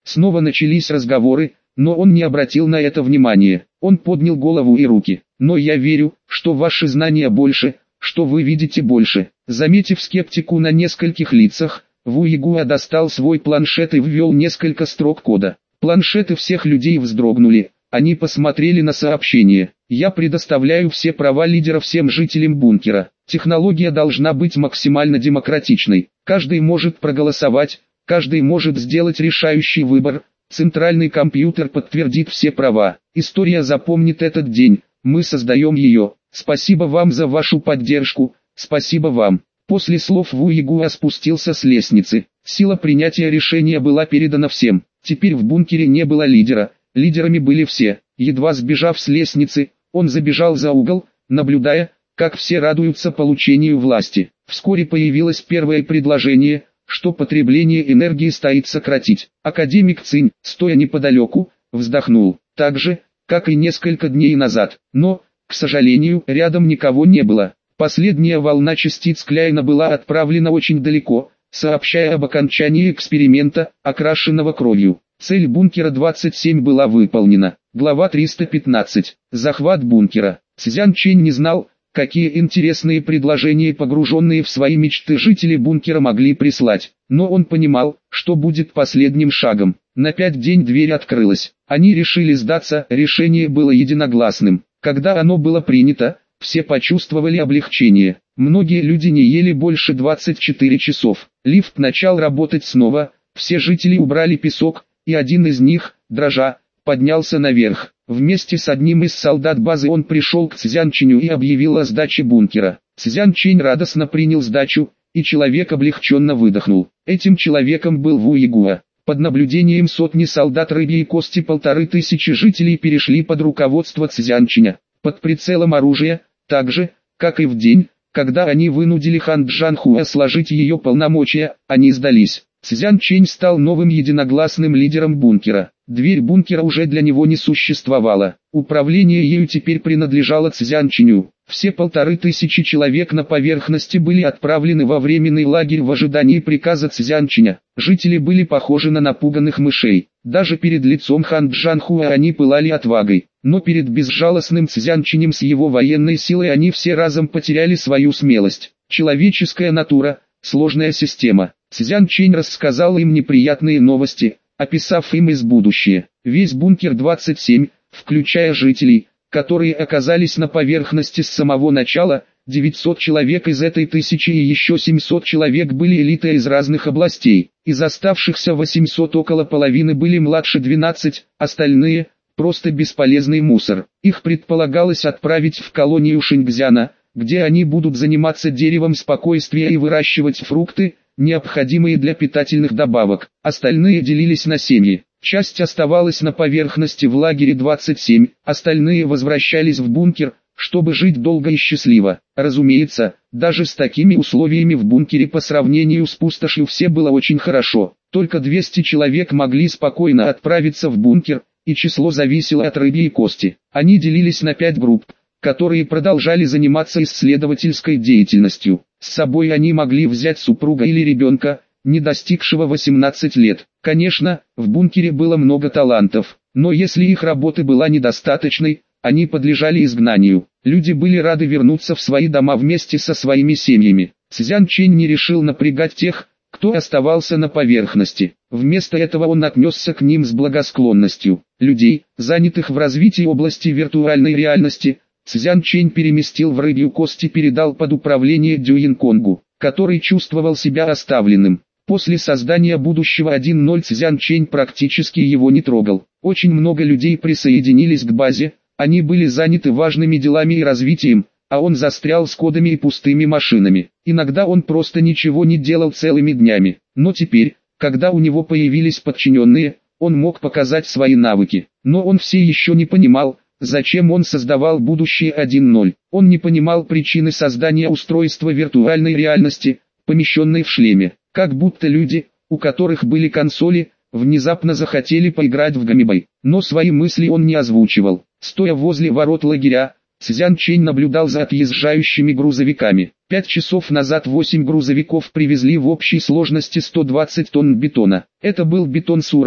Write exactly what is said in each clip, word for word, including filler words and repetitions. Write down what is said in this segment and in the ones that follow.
Снова начались разговоры, но он не обратил на это внимания. Он поднял голову и руки. «Но я верю, что ваши знания больше, что вы видите больше». Заметив скептику на нескольких лицах, Ву Ягуа достал свой планшет и ввел несколько строк кода. Планшеты всех людей вздрогнули. Они посмотрели на сообщение. «Я предоставляю все права лидера всем жителям бункера. Технология должна быть максимально демократичной. Каждый может проголосовать, каждый может сделать решающий выбор. Центральный компьютер подтвердит все права. История запомнит этот день. Мы создаем ее. Спасибо вам за вашу поддержку. Спасибо вам». После слов Ву Ягуа спустился с лестницы. Сила принятия решения была передана всем. Теперь в бункере не было лидера. Лидерами были все. Едва сбежав с лестницы, он забежал за угол, наблюдая, как все радуются получению власти. Вскоре появилось первое предложение, что потребление энергии стоит сократить. Академик Цинь, стоя неподалеку, вздохнул. Так же, как и несколько дней назад. Но, к сожалению, рядом никого не было. Последняя волна частиц Кляйна была отправлена очень далеко, сообщая об окончании эксперимента, окрашенного кровью. Цель бункера двадцать семь была выполнена. Глава триста пятнадцать. Захват бункера. Цзян Чэнь не знал, какие интересные предложения погруженные в свои мечты жители бункера могли прислать. Но он понимал, что будет последним шагом. На пять день дверь открылась. Они решили сдаться, решение было единогласным. Когда оно было принято, все почувствовали облегчение. Многие люди не ели больше двадцати четырёх часов. Лифт начал работать снова, все жители убрали песок, и один из них, дрожа, поднялся наверх. Вместе с одним из солдат базы он пришел к Цзян Чэню и объявил о сдаче бункера. Цзян Чэнь радостно принял сдачу, и человек облегченно выдохнул. Этим человеком был Ву Ягуа. Под наблюдением сотни солдат Рыбьей Кости полторы тысячи жителей перешли под руководство Цзян Чэня. Под прицелом оружия, так же, как и в день, когда они вынудили Хан Джанхуа сложить ее полномочия, они сдались. Цзян Чэнь стал новым единогласным лидером бункера. Дверь бункера уже для него не существовала. Управление ею теперь принадлежало Цзян Чэню. Все полторы тысячи человек на поверхности были отправлены во временный лагерь в ожидании приказа Цзян Чэня. Жители были похожи на напуганных мышей. Даже перед лицом Хан Джанхуа они пылали отвагой. Но перед безжалостным Цзян Чэнем с его военной силой они все разом потеряли свою смелость. Человеческая натура, сложная система. Цзян Чэнь рассказал им неприятные новости, описав им из будущего. Весь бункер двадцать семь, включая жителей, которые оказались на поверхности с самого начала, девятьсот человек из этой тысячи и еще семьсот человек были элитой из разных областей. Из оставшихся восьмисот около половины были младше двенадцати, остальные – просто бесполезный мусор. Их предполагалось отправить в колонию Шингзяна, где они будут заниматься деревом спокойствия и выращивать фрукты, необходимые для питательных добавок. Остальные делились на семьи. Часть оставалась на поверхности в лагере двадцать семь, остальные возвращались в бункер, чтобы жить долго и счастливо. Разумеется, даже с такими условиями в бункере по сравнению с пустошью все было очень хорошо. Только двести человек могли спокойно отправиться в бункер, и число зависело от Рыбьей Кости. Они делились на пять групп, которые продолжали заниматься исследовательской деятельностью. С собой они могли взять супруга или ребенка, не достигшего восемнадцати лет. Конечно, в бункере было много талантов, но если их работы была недостаточной, они подлежали изгнанию. Люди были рады вернуться в свои дома вместе со своими семьями. Цзян Чэнь не решил напрягать тех, кто оставался на поверхности. Вместо этого он отнесся к ним с благосклонностью. Людей, занятых в развитии области виртуальной реальности, Цзян Чэнь переместил в Рыбью Кость и передал под управление Дюин Конгу, который чувствовал себя оставленным. После создания будущего один ноль Цзян Чэнь практически его не трогал. Очень много людей присоединились к базе, они были заняты важными делами и развитием, а он застрял с кодами и пустыми машинами. Иногда он просто ничего не делал целыми днями. Но теперь, когда у него появились подчиненные, он мог показать свои навыки. Но он все еще не понимал, зачем он создавал будущее один ноль. Он не понимал причины создания устройства виртуальной реальности, помещенной в шлеме. Как будто люди, у которых были консоли, внезапно захотели поиграть в гамибай. Но свои мысли он не озвучивал. Стоя возле ворот лагеря, Цзян Чэнь наблюдал за отъезжающими грузовиками. Пять часов назад восемь грузовиков привезли в общей сложности сто двадцать тонн бетона. Это был бетон с уровня,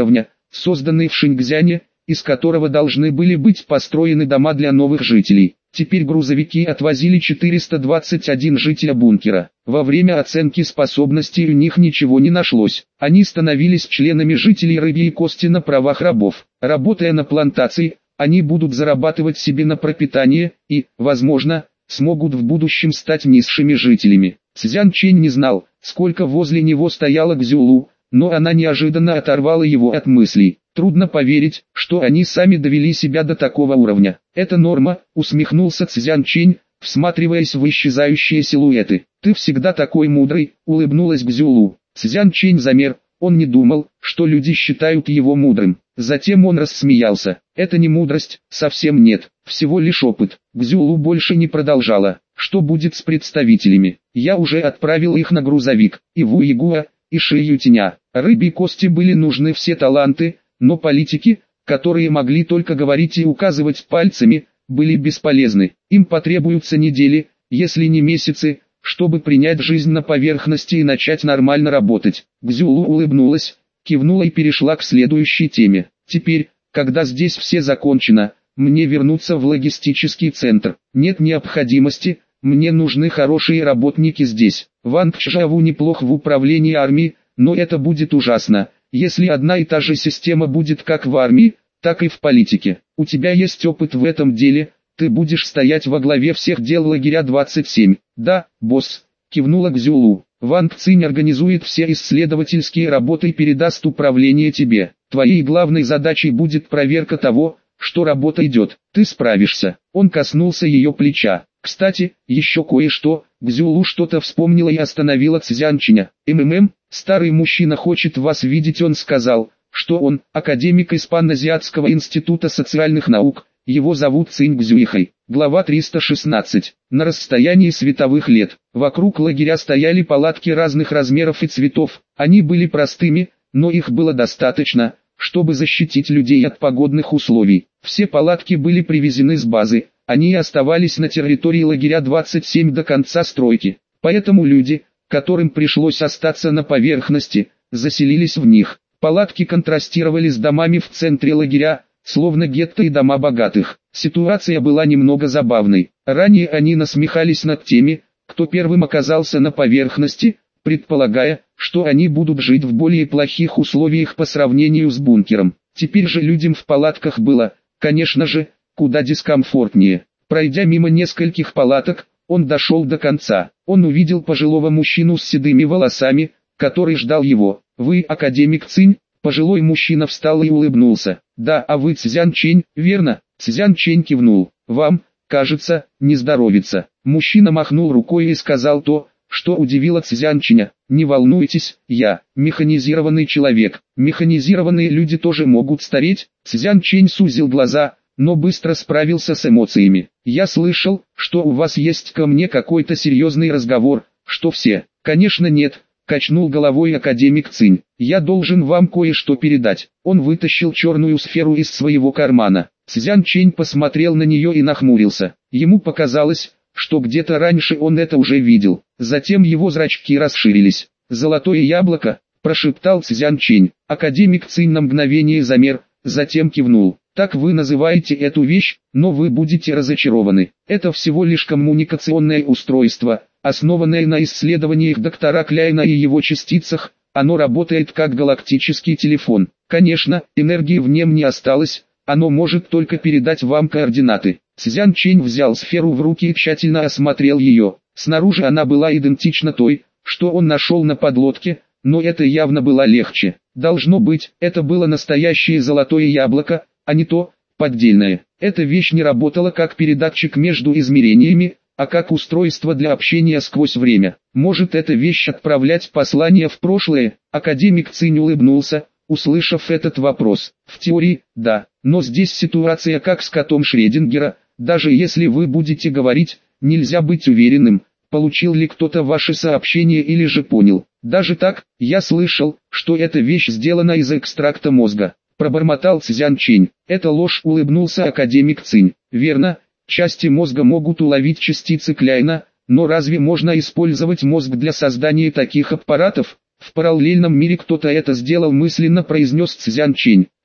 созданный в Шиньцзяне, из которого должны были быть построены дома для новых жителей. Теперь грузовики отвозили четыреста двадцать один жителя бункера. Во время оценки способностей у них ничего не нашлось. Они становились членами жителей Рыбьей Кости на правах рабов. Работая на плантации, они будут зарабатывать себе на пропитание и, возможно, смогут в будущем стать низшими жителями. Цзян Чэнь не знал, сколько возле него стояло Кзюлу, но она неожиданно оторвала его от мыслей. Трудно поверить, что они сами довели себя до такого уровня. Это норма, усмехнулся Цзян Чэнь, всматриваясь в исчезающие силуэты. Ты всегда такой мудрый, улыбнулась Кзюлу. Цзян Чэнь замер, он не думал, что люди считают его мудрым. Затем он рассмеялся. Это не мудрость, совсем нет, всего лишь опыт. Кзюлу больше не продолжала. Что будет с представителями? Я уже отправил их на грузовик, и Ву Игуа, и Ши Ютиня. Рыбьей Кости были нужны все таланты, но политики, которые могли только говорить и указывать пальцами, были бесполезны. Им потребуются недели, если не месяцы, чтобы принять жизнь на поверхности и начать нормально работать. Кзюлу улыбнулась, кивнула и перешла к следующей теме. Теперь, когда здесь все закончено, мне вернуться в логистический центр. Нет необходимости, мне нужны хорошие работники здесь. Ванг Чжаву неплох в управлении армией, но это будет ужасно, если одна и та же система будет как в армии, так и в политике. У тебя есть опыт в этом деле, ты будешь стоять во главе всех дел лагеря двадцать семь. Да, босс, кивнула Кзюлу. Ванг Цинь организует все исследовательские работы и передаст управление тебе. Твоей главной задачей будет проверка того, что работа идет. Ты справишься. Он коснулся ее плеча. Кстати, еще кое-что. Кзюлу что-то вспомнила и остановила Цзян Чэня. МММ, старый мужчина хочет вас видеть. Он сказал, что он академик из Паназиатского института социальных наук. Его зовут Цинь Кзюихай. Глава триста шестнадцать. На расстоянии световых лет. Вокруг лагеря стояли палатки разных размеров и цветов. Они были простыми, но их было достаточно, чтобы защитить людей от погодных условий. Все палатки были привезены с базы. Они оставались на территории лагеря двадцать семь до конца стройки. Поэтому люди, которым пришлось остаться на поверхности, заселились в них. Палатки контрастировали с домами в центре лагеря, словно гетто и дома богатых. Ситуация была немного забавной. Ранее они насмехались над теми, кто первым оказался на поверхности, предполагая, что они будут жить в более плохих условиях по сравнению с бункером. Теперь же людям в палатках было, конечно же, куда дискомфортнее. Пройдя мимо нескольких палаток, он дошел до конца. Он увидел пожилого мужчину с седыми волосами, который ждал его. «Вы академик Цинь?» Пожилой мужчина встал и улыбнулся. «Да, а вы Цзян Чэнь, верно?» Цзян Чэнь кивнул. «Вам, кажется, не здоровится». Мужчина махнул рукой и сказал то, что удивило Цзян Чэня. «Не волнуйтесь, я механизированный человек. Механизированные люди тоже могут стареть». Цзян Чэнь сузил глаза, но быстро справился с эмоциями. «Я слышал, что у вас есть ко мне какой-то серьезный разговор, что все?» «Конечно нет», качнул головой академик Цинь. «Я должен вам кое-что передать». Он вытащил черную сферу из своего кармана. Цзян Чэнь посмотрел на нее и нахмурился. Ему показалось, что где-то раньше он это уже видел. Затем его зрачки расширились. «Золотое яблоко», прошептал Цзян Чэнь. Академик Цинь на мгновение замер, затем кивнул. «Так вы называете эту вещь, но вы будете разочарованы. Это всего лишь коммуникационное устройство, основанное на исследованиях доктора Кляйна и его частицах. Оно работает как галактический телефон. Конечно, энергии в нем не осталось, оно может только передать вам координаты». Цзян Чэнь взял сферу в руки и тщательно осмотрел ее. Снаружи она была идентична той, что он нашел на подлодке, но это явно было легче. Должно быть, это было настоящее золотое яблоко, а не то, поддельное. Эта вещь не работала как передатчик между измерениями, а как устройство для общения сквозь время. Может эта вещь отправлять послания в прошлое? Академик Цинь улыбнулся, услышав этот вопрос. В теории, да, но здесь ситуация как с котом Шрёдингера. Даже если вы будете говорить, нельзя быть уверенным, получил ли кто-то ваше сообщение или же понял. Даже так, я слышал, что эта вещь сделана из экстракта мозга. Пробормотал Цзян Чэнь. «Это ложь», улыбнулся академик Цинь. «Верно, части мозга могут уловить частицы Кляйна, но разве можно использовать мозг для создания таких аппаратов?» «В параллельном мире кто-то это сделал», мысленно произнес Цзян Чэнь.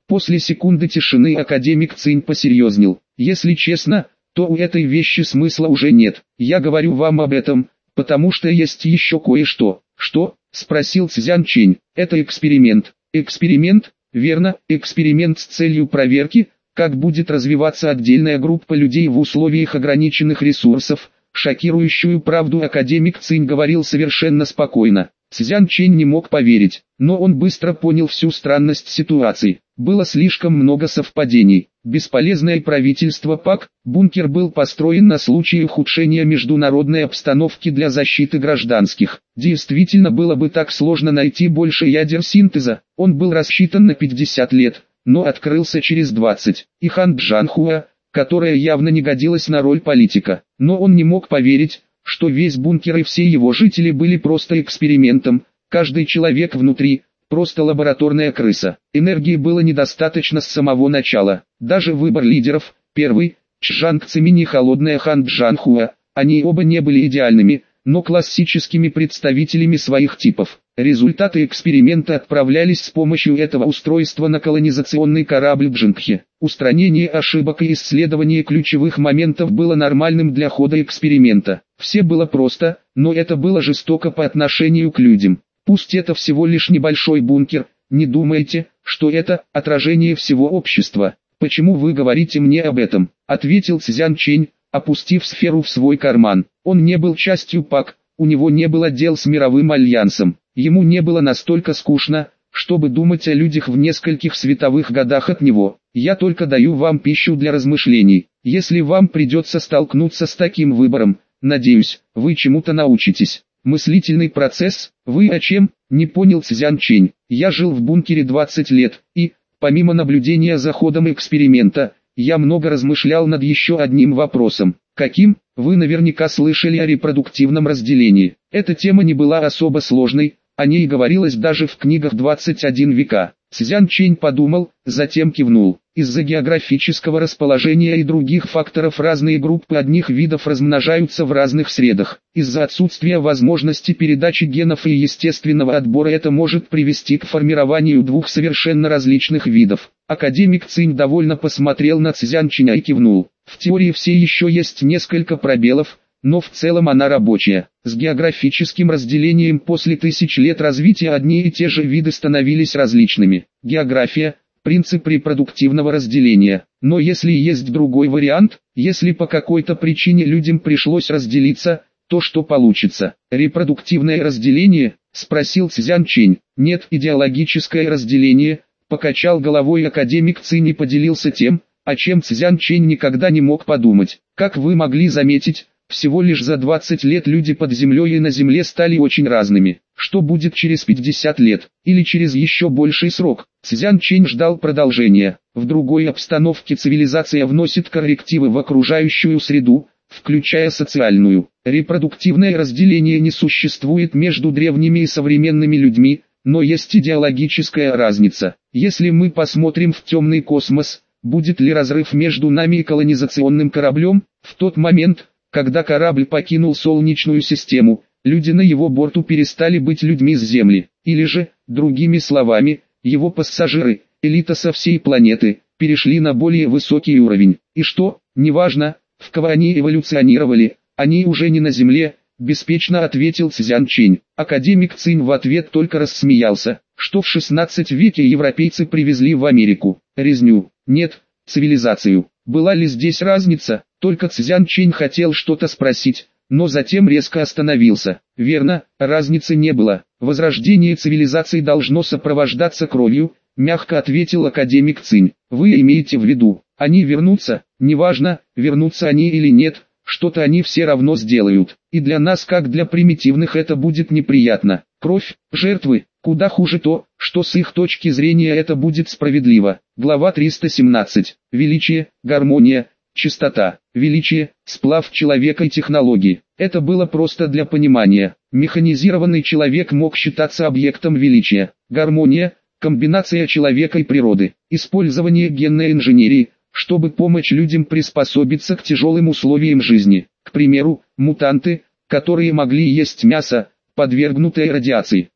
После секунды тишины академик Цинь посерьезнел. Если честно, то у этой вещи смысла уже нет. Я говорю вам об этом, потому что есть еще кое-что. Что? Спросил Цзян Чэнь. Это эксперимент. Эксперимент? Верно, эксперимент с целью проверки, как будет развиваться отдельная группа людей в условиях ограниченных ресурсов. Шокирующую правду академик Цинь говорил совершенно спокойно. Цзян Чэнь не мог поверить, но он быстро понял всю странность ситуации. Было слишком много совпадений. Бесполезное правительство ПАК, бункер был построен на случай ухудшения международной обстановки для защиты гражданских. Действительно было бы так сложно найти больше ядер синтеза. Он был рассчитан на пятьдесят лет, но открылся через двадцать. И Хан Джанхуа, которая явно не годилась на роль политика. Но он не мог поверить, что весь бункер и все его жители были просто экспериментом. Каждый человек внутри – просто лабораторная крыса. Энергии было недостаточно с самого начала. Даже выбор лидеров, первый, Чжанг Циминь и холодная Хан Джанхуа, они оба не были идеальными, но классическими представителями своих типов. Результаты эксперимента отправлялись с помощью этого устройства на колонизационный корабль Джингхе. Устранение ошибок и исследование ключевых моментов было нормальным для хода эксперимента. Все было просто, но это было жестоко по отношению к людям. Пусть это всего лишь небольшой бункер, не думайте, что это отражение всего общества. Почему вы говорите мне об этом? Ответил Цзян Чэнь, опустив сферу в свой карман. Он не был частью ПАК, у него не было дел с мировым альянсом. Ему не было настолько скучно, чтобы думать о людях в нескольких световых годах от него. Я только даю вам пищу для размышлений. Если вам придется столкнуться с таким выбором, надеюсь, вы чему-то научитесь. Мыслительный процесс? Вы о чем? Не понял Цзян Чэнь. Я жил в бункере двадцать лет, и, помимо наблюдения за ходом эксперимента, я много размышлял над еще одним вопросом. Каким? Вы наверняка слышали о репродуктивном разделении. Эта тема не была особо сложной, о ней говорилось даже в книгах двадцать один века. Цзян Чэнь подумал, затем кивнул. Из-за географического расположения и других факторов разные группы одних видов размножаются в разных средах. Из-за отсутствия возможности передачи генов и естественного отбора это может привести к формированию двух совершенно различных видов. Академик Цинь довольно посмотрел на Цзян Чэня и кивнул. В теории все еще есть несколько пробелов, но в целом она рабочая. С географическим разделением после тысяч лет развития одни и те же виды становились различными. География – принцип репродуктивного разделения. Но если есть другой вариант, если по какой-то причине людям пришлось разделиться, то что получится? Репродуктивное разделение? Спросил Цзян Чэнь. Нет, идеологическое разделение, покачал головой академик Цинь и поделился тем, о чем Цзян Чэнь никогда не мог подумать. Как вы могли заметить, всего лишь за двадцать лет люди под землей и на земле стали очень разными. Что будет через пятьдесят лет, или через еще больший срок? Цзян Чэнь ждал продолжения. В другой обстановке цивилизация вносит коррективы в окружающую среду, включая социальную. Репродуктивное разделение не существует между древними и современными людьми, но есть идеологическая разница. Если мы посмотрим в темный космос, будет ли разрыв между нами и колонизационным кораблем? В тот момент, когда корабль покинул Солнечную систему, люди на его борту перестали быть людьми с Земли. Или же, другими словами, его пассажиры, элита со всей планеты, перешли на более высокий уровень. И что, неважно, в кого они эволюционировали, они уже не на Земле, беспечно ответил Цзян Чэнь. Академик Цинь в ответ только рассмеялся. Что в шестнадцатом веке европейцы привезли в Америку? Резню? Нет, цивилизацию. Была ли здесь разница? Только Цзян Чэнь хотел что-то спросить, но затем резко остановился. Верно, разницы не было. Возрождение цивилизации должно сопровождаться кровью, мягко ответил академик Цинь. Вы имеете в виду, они вернутся? Неважно, вернутся они или нет, что-то они все равно сделают. И для нас, как для примитивных, это будет неприятно. Кровь, жертвы, куда хуже то, что с их точки зрения это будет справедливо. Глава триста семнадцать. Величие, гармония, чистота. Величие, сплав человека и технологии. Это было просто для понимания. Механизированный человек мог считаться объектом величия. Гармония, комбинация человека и природы. Использование генной инженерии, чтобы помочь людям приспособиться к тяжелым условиям жизни. К примеру, мутанты, которые могли есть мясо, подвергнутое радиации.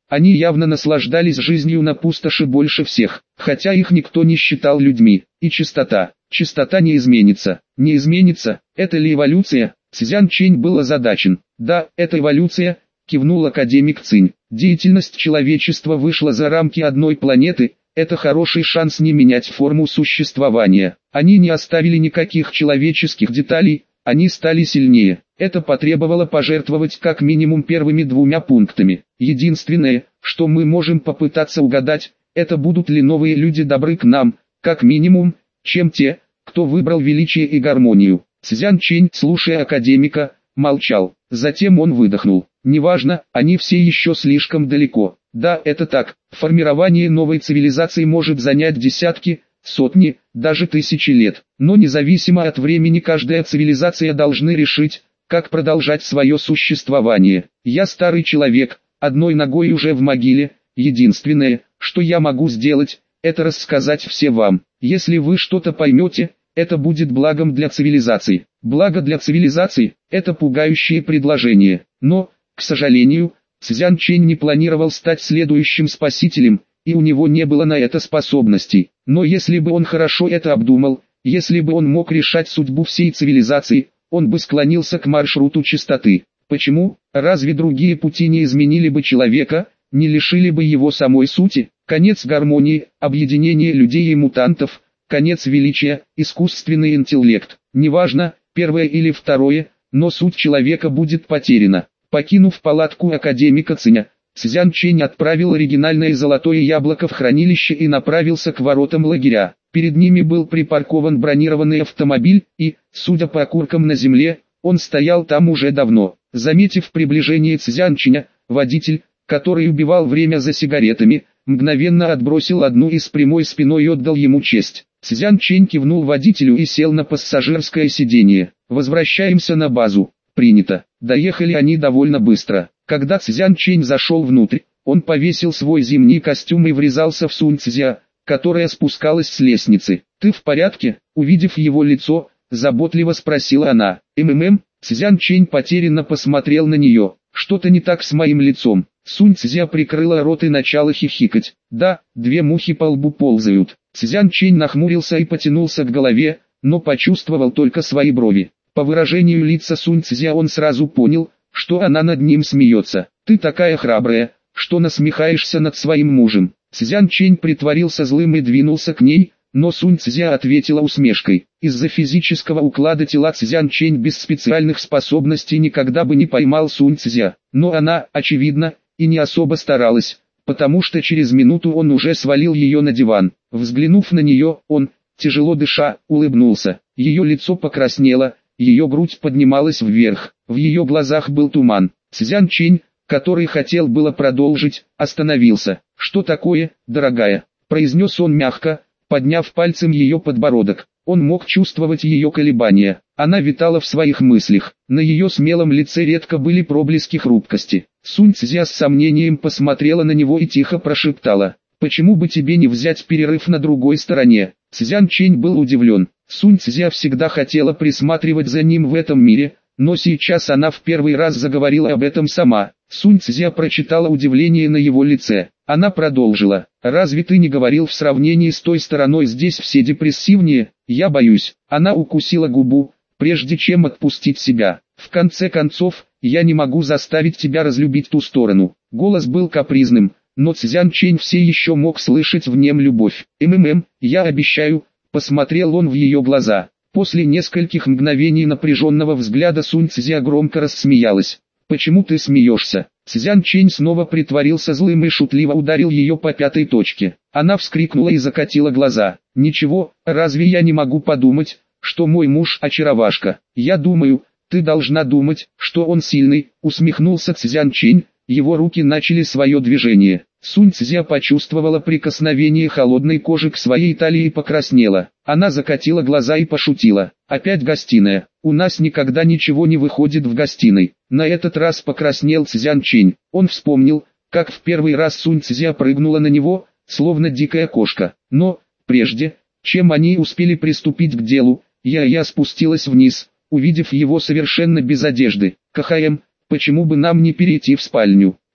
Они явно наслаждались жизнью на пустоши больше всех, хотя их никто не считал людьми. И чистота, чистота не изменится, не изменится, это ли эволюция? Цзян Чэнь был озадачен. Да, это эволюция, кивнул академик Цинь. Деятельность человечества вышла за рамки одной планеты, это хороший шанс не менять форму существования. Они не оставили никаких человеческих деталей, они стали сильнее. Это потребовало пожертвовать как минимум первыми двумя пунктами. Единственное, что мы можем попытаться угадать, это будут ли новые люди добры к нам, как минимум, чем те, кто выбрал величие и гармонию. Цзян Чэнь, слушая академика, молчал. Затем он выдохнул. Неважно, они все еще слишком далеко. Да, это так. Формирование новой цивилизации может занять десятки, сотни, даже тысячи лет. Но независимо от времени каждая цивилизация должна решить, как продолжать свое существование. Я старый человек, одной ногой уже в могиле. Единственное, что я могу сделать, это рассказать все вам. Если вы что-то поймете, это будет благом для цивилизации. Благо для цивилизации – это пугающее предложение. Но, к сожалению, Цзян Чэнь не планировал стать следующим спасителем, и у него не было на это способностей. Но если бы он хорошо это обдумал, если бы он мог решать судьбу всей цивилизации, он бы склонился к маршруту чистоты. Почему? Разве другие пути не изменили бы человека, не лишили бы его самой сути? Конец гармонии, объединение людей и мутантов, конец величия, искусственный интеллект. Неважно, первое или второе, но суть человека будет потеряна. Покинув палатку академика Циня, Цзян Чэнь отправил оригинальное золотое яблоко в хранилище и направился к воротам лагеря. Перед ними был припаркован бронированный автомобиль, и, судя по окуркам на земле, он стоял там уже давно. Заметив приближение Цзян Чэня, водитель, который убивал время за сигаретами, мгновенно отбросил одну и с прямой спиной отдал ему честь. Цзян Чэнь кивнул водителю и сел на пассажирское сиденье. «Возвращаемся на базу». «Принято». Доехали они довольно быстро. Когда Цзян Чэнь зашел внутрь, он повесил свой зимний костюм и врезался в Сунь Цзя, которая спускалась с лестницы. «Ты в порядке?» Увидев его лицо, заботливо спросила она. «МММ?» Цзян Чэнь потерянно посмотрел на нее. «Что-то не так с моим лицом». Сунь Цзя прикрыла рот и начала хихикать. «Да, две мухи по лбу ползают». Цзян Чэнь нахмурился и потянулся к голове, но почувствовал только свои брови. По выражению лица Сунь Цзя он сразу понял, что она над ним смеется. «Ты такая храбрая, что насмехаешься над своим мужем». Цзян Чэнь притворился злым и двинулся к ней, но Сунь Цзя ответила усмешкой. Из-за физического уклада тела Цзян Чэнь без специальных способностей никогда бы не поймал Сунь Цзя. Но она, очевидно, и не особо старалась, потому что через минуту он уже свалил ее на диван. Взглянув на нее, он, тяжело дыша, улыбнулся. Ее лицо покраснело, ее грудь поднималась вверх, в ее глазах был туман. Цзян Чэнь, который хотел было продолжить, остановился. «Что такое, дорогая?» – произнес он мягко, подняв пальцем ее подбородок. Он мог чувствовать ее колебания. Она витала в своих мыслях. На ее смелом лице редко были проблески хрупкости. Сунь Цзя с сомнением посмотрела на него и тихо прошептала: «Почему бы тебе не взять перерыв на другой стороне?» Цзян Чэнь был удивлен. Сунь Цзя всегда хотела присматривать за ним в этом мире, но сейчас она в первый раз заговорила об этом сама. Сунь Цзя прочитала удивление на его лице. Она продолжила: «Разве ты не говорил, в сравнении с той стороной здесь все депрессивнее? Я боюсь». Она укусила губу, прежде чем отпустить себя. «В конце концов, я не могу заставить тебя разлюбить ту сторону». Голос был капризным, но Цзян Чэнь все еще мог слышать в нем любовь. «МММ, я обещаю», — посмотрел он в ее глаза. После нескольких мгновений напряженного взгляда Сунь Цзя громко рассмеялась. «Почему ты смеешься?» Цзян Чэнь снова притворился злым и шутливо ударил ее по пятой точке. Она вскрикнула и закатила глаза. «Ничего, разве я не могу подумать, что мой муж очаровашка? Я думаю, ты должна думать, что он сильный», — усмехнулся Цзян Чэнь. Его руки начали свое движение. Сунь Цзя почувствовала прикосновение холодной кожи к своей талии и покраснела. Она закатила глаза и пошутила: «Опять гостиная. У нас никогда ничего не выходит в гостиной». На этот раз покраснел Цзян Чэнь. Он вспомнил, как в первый раз Сунь Цзя прыгнула на него, словно дикая кошка. Но, прежде, чем они успели приступить к делу, я я спустилась вниз, увидев его совершенно без одежды. «КХМ, почему бы нам не перейти в спальню?»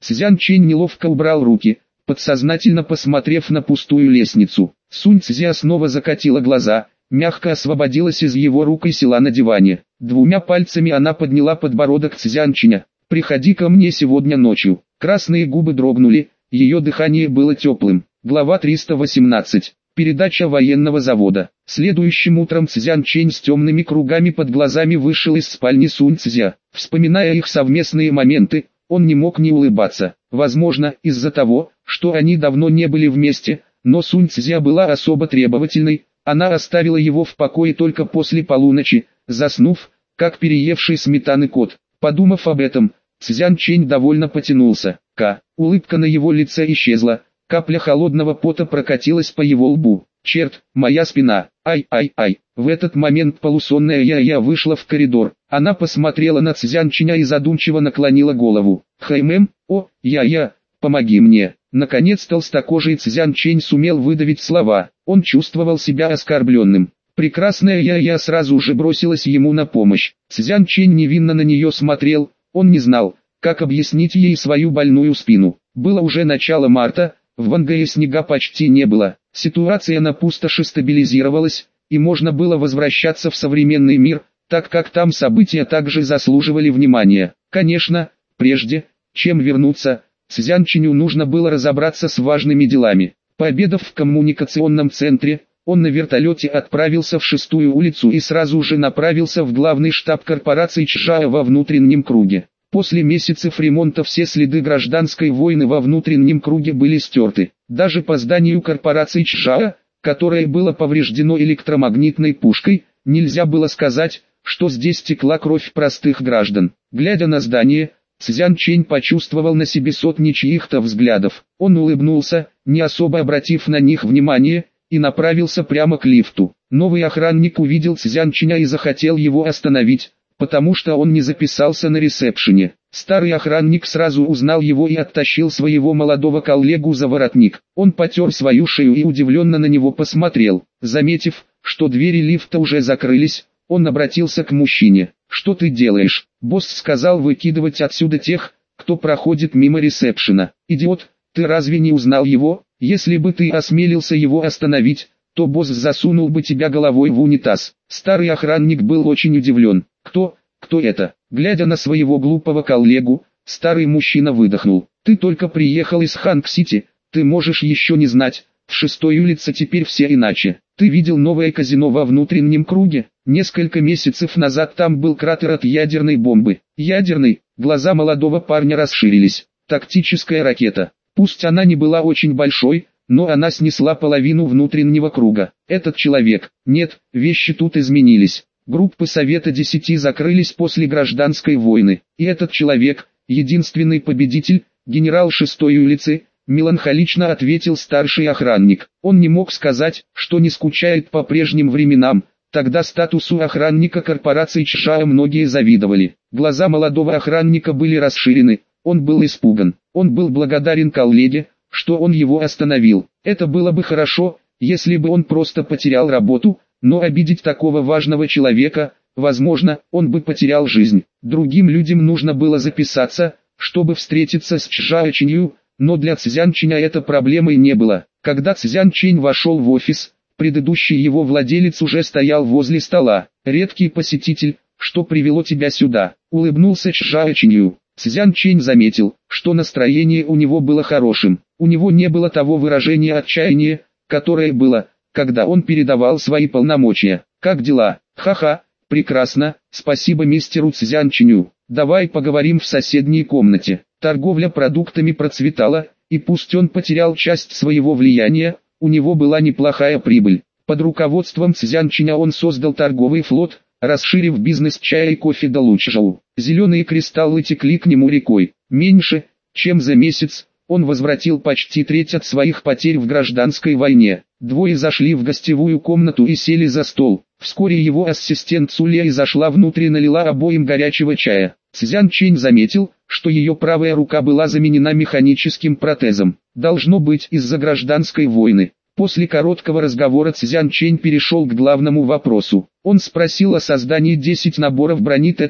Цзян Чэнь неловко убрал руки, подсознательно посмотрев на пустую лестницу. Сунь Цзя снова закатила глаза, мягко освободилась из его рук и села на диване. Двумя пальцами она подняла подбородок Цзян Чэня. «Приходи ко мне сегодня ночью». Красные губы дрогнули, ее дыхание было теплым. Глава триста восемнадцать. Передача военного завода. Следующим утром Цзян Чэнь с темными кругами под глазами вышел из спальни Сунь Цзя. Вспоминая их совместные моменты, он не мог не улыбаться. Возможно, из-за того, что они давно не были вместе, но Сунь Цзя была особо требовательной, она оставила его в покое только после полуночи, заснув, как переевший сметаны кот. Подумав об этом, Цзян Чэнь довольно потянулся. К. Улыбка на его лице исчезла, капля холодного пота прокатилась по его лбу. «Черт, моя спина! Ай-ай-ай!» В этот момент полусонная Я-Я вышла в коридор. Она посмотрела на Цзян Чэня и задумчиво наклонила голову. «Хаймэм, о, Я-Я, помоги мне!» Наконец толстокожий Цзян Чэнь сумел выдавить слова. Он чувствовал себя оскорбленным. Прекрасная Я-Я сразу же бросилась ему на помощь. Цзян Чэнь невинно на нее смотрел, он не знал, как объяснить ей свою больную спину. Было уже начало марта, в Вангае снега почти не было. Ситуация на пустоши стабилизировалась, и можно было возвращаться в современный мир, так как там события также заслуживали внимания. Конечно, прежде, чем вернуться, Цзян Чэню нужно было разобраться с важными делами. Пообедав в коммуникационном центре, он на вертолете отправился в шестую улицу и сразу же направился в главный штаб корпорации Чжао во внутреннем круге. После месяцев ремонта все следы гражданской войны во внутреннем круге были стерты. Даже по зданию корпорации Чжао, которое было повреждено электромагнитной пушкой, нельзя было сказать, что здесь текла кровь простых граждан. Глядя на здание, Цзян Чэнь почувствовал на себе сотни чьих-то взглядов. Он улыбнулся, не особо обратив на них внимание, и направился прямо к лифту. Новый охранник увидел Цзян Чэня и захотел его остановить, потому что он не записался на ресепшене. Старый охранник сразу узнал его и оттащил своего молодого коллегу за воротник. Он потер свою шею и удивленно на него посмотрел. Заметив, что двери лифта уже закрылись, он обратился к мужчине. «Что ты делаешь?» «Босс сказал выкидывать отсюда тех, кто проходит мимо ресепшена». «Идиот, ты разве не узнал его? Если бы ты осмелился его остановить, то босс засунул бы тебя головой в унитаз». Старый охранник был очень удивлен. «Кто? Кто это?» Глядя на своего глупого коллегу, старый мужчина выдохнул. «Ты только приехал из Ханг-Сити, ты можешь еще не знать, в шестой улице теперь все иначе. Ты видел новое казино во внутреннем круге? Несколько месяцев назад там был кратер от ядерной бомбы». «Ядерный?» Глаза молодого парня расширились. «Тактическая ракета. Пусть она не была очень большой, но она снесла половину внутреннего круга. Этот человек...» «Нет, вещи тут изменились. Группы Совета Десяти закрылись после гражданской войны. И этот человек, единственный победитель, генерал шестой улицы», меланхолично ответил старший охранник. Он не мог сказать, что не скучает по прежним временам. Тогда статусу охранника корпорации Чжао многие завидовали. Глаза молодого охранника были расширены, он был испуган. Он был благодарен коллеге, что он его остановил. Это было бы хорошо, если бы он просто потерял работу, но обидеть такого важного человека, возможно, он бы потерял жизнь. Другим людям нужно было записаться, чтобы встретиться с Чжао Чэнью, но для Цзян Чэня это проблемой не было. Когда Цзян Чэнь вошел в офис, предыдущий его владелец уже стоял возле стола. «Редкий посетитель, что привело тебя сюда?» — улыбнулся Чжао Чэнью. Цзян Чэнь заметил, что настроение у него было хорошим. У него не было того выражения отчаяния, которое было, когда он передавал свои полномочия. «Как дела?» «Ха-ха, прекрасно, спасибо мистеру Цзян Чэню. Давай поговорим в соседней комнате». Торговля продуктами процветала, и пусть он потерял часть своего влияния, у него была неплохая прибыль. Под руководством Цзян Чэня он создал торговый флот, расширив бизнес чая и кофе до Лучжоу. Зеленые кристаллы текли к нему рекой. Меньше, чем за месяц, он возвратил почти треть от своих потерь в гражданской войне. Двое зашли в гостевую комнату и сели за стол. Вскоре его ассистент Цулей зашла внутрь и налила обоим горячего чая. Цзян Чэнь заметил, что ее правая рука была заменена механическим протезом. Должно быть из-за гражданской войны. После короткого разговора Цзян Чэнь перешел к главному вопросу. Он спросил о создании десяти наборов брони Т три.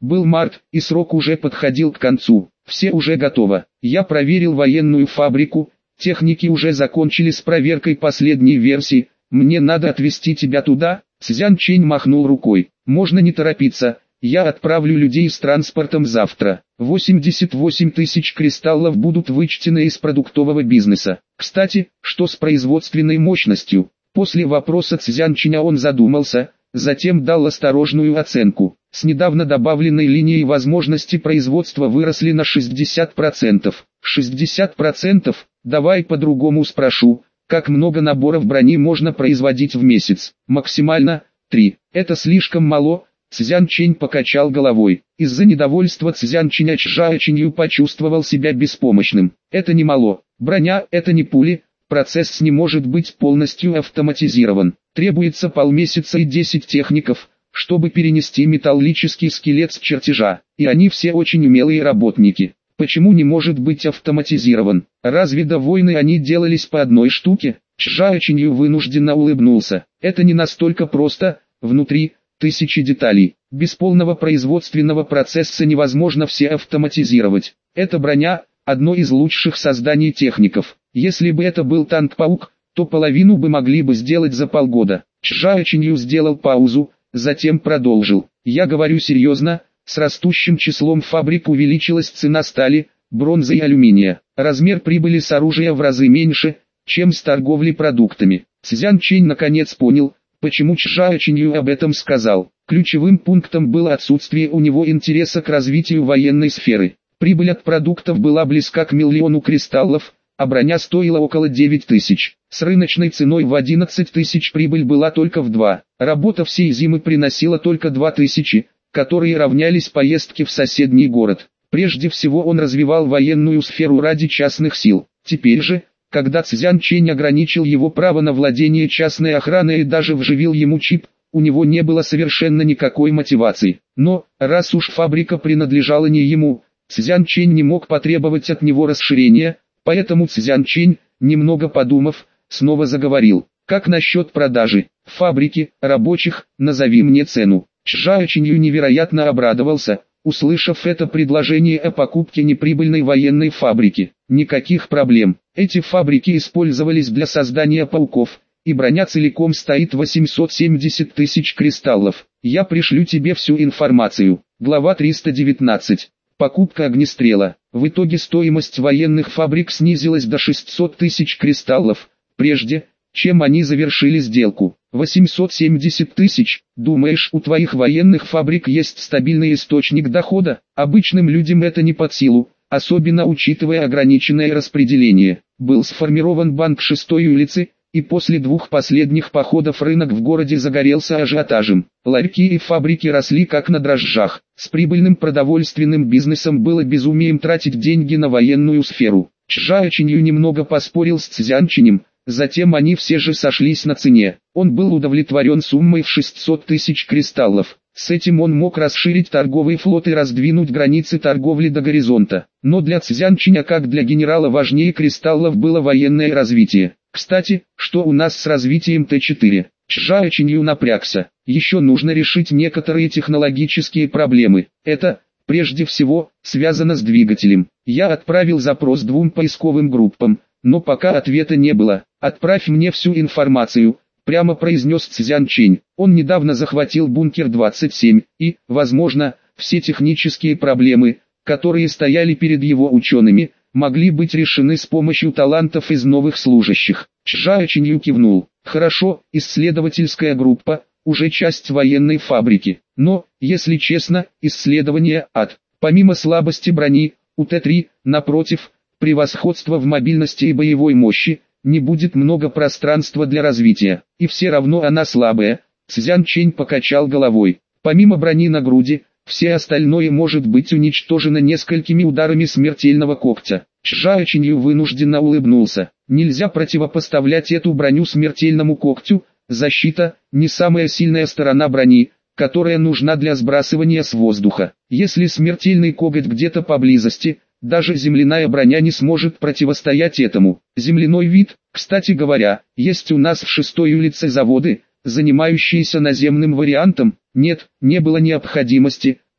Был март, и срок уже подходил к концу. Все уже готово. Я проверил военную фабрику, техники уже закончили с проверкой последней версии. Мне надо отвезти тебя туда. Цзян Чэнь махнул рукой. Можно не торопиться. Я отправлю людей с транспортом завтра. восемьдесят восемь тысяч кристаллов будут вычтены из продуктового бизнеса. Кстати, что с производственной мощностью? После вопроса Цзян Чэня он задумался, затем дал осторожную оценку. С недавно добавленной линией возможности производства выросли на шестьдесят процентов. шестьдесят процентов? Давай по-другому спрошу. Как много наборов брони можно производить в месяц? Максимально три. Это слишком мало. Цзян Чэнь покачал головой. Из-за недовольства Цзян Чэня Чжао Чэнью почувствовал себя беспомощным. Это не мало. Броня – это не пули. Процесс не может быть полностью автоматизирован. Требуется полмесяца и десять техников, чтобы перенести металлический скелет с чертежа. И они все очень умелые работники. Почему не может быть автоматизирован? Разве до войны они делались по одной штуке? Чжао Чэнью вынужденно улыбнулся. Это не настолько просто. Внутри тысячи деталей. Без полного производственного процесса невозможно все автоматизировать. Эта броня – одно из лучших созданий техников. Если бы это был танк-паук, то половину бы могли бы сделать за полгода. Чжао Чэнью сделал паузу, затем продолжил. Я говорю серьезно, с растущим числом фабрик увеличилась цена стали, бронзы и алюминия. Размер прибыли с оружия в разы меньше, чем с торговлей продуктами. Цзян Чэнь наконец понял, почему Чжао Чэнью об этом сказал. Ключевым пунктом было отсутствие у него интереса к развитию военной сферы. Прибыль от продуктов была близка к миллиону кристаллов, а броня стоила около девять тысяч. С рыночной ценой в одиннадцать тысяч прибыль была только в два. Работа всей зимы приносила только две тысячи, которые равнялись поездке в соседний город. Прежде всего он развивал военную сферу ради частных сил. Теперь же, когда Цзян Чэнь ограничил его право на владение частной охраной и даже вживил ему чип, у него не было совершенно никакой мотивации. Но, раз уж фабрика принадлежала не ему, Цзян Чэнь не мог потребовать от него расширения, поэтому Цзян Чэнь, немного подумав, снова заговорил. Как насчет продажи фабрики, рабочих, назови мне цену. Чжао Чэнью невероятно обрадовался, услышав это предложение о покупке неприбыльной военной фабрики. Никаких проблем. Эти фабрики использовались для создания пауков, и броня целиком стоит восемьсот семьдесят тысяч кристаллов. Я пришлю тебе всю информацию. Глава триста девятнадцать. Покупка огнестрела. В итоге стоимость военных фабрик снизилась до шестисот тысяч кристаллов, прежде чем они завершили сделку. восемьсот семьдесят тысяч, думаешь, у твоих военных фабрик есть стабильный источник дохода? Обычным людям это не под силу, особенно учитывая ограниченное распределение. Был сформирован банк шестой улицы, и после двух последних походов рынок в городе загорелся ажиотажем. Ларьки и фабрики росли как на дрожжах. С прибыльным продовольственным бизнесом было безумием тратить деньги на военную сферу. Чжао Чэнью немного поспорил с Цзян Чэнем, затем они все же сошлись на цене. Он был удовлетворен суммой в шестьсот тысяч кристаллов. С этим он мог расширить торговый флот и раздвинуть границы торговли до горизонта. Но для Цзян Чэня, как для генерала, важнее кристаллов было военное развитие. Кстати, что у нас с развитием Т четыре? Чжао Чэнью напрягся. Еще нужно решить некоторые технологические проблемы. Это, прежде всего, связано с двигателем. Я отправил запрос двум поисковым группам, но пока ответа не было. Отправь мне всю информацию, прямо произнес Цзян Чэнь. Он недавно захватил бункер двадцать семь, и, возможно, все технические проблемы, которые стояли перед его учеными, могли быть решены с помощью талантов из новых служащих. Чжао Чэнью кивнул. Хорошо, исследовательская группа, уже часть военной фабрики. Но, если честно, исследование ад. Помимо слабости брони, у Т три, напротив, превосходства в мобильности и боевой мощи, не будет много пространства для развития. И все равно она слабая. Цзян Чэнь покачал головой. Помимо брони на груди, все остальное может быть уничтожено несколькими ударами смертельного когтя. Чжао Чэнью вынужденно улыбнулся. Нельзя противопоставлять эту броню смертельному когтю. Защита – не самая сильная сторона брони, которая нужна для сбрасывания с воздуха. Если смертельный коготь где-то поблизости, даже земляная броня не сможет противостоять этому. Земляной вид, кстати говоря, есть у нас в шестой улице заводы, занимающиеся наземным вариантом. Нет, не было необходимости,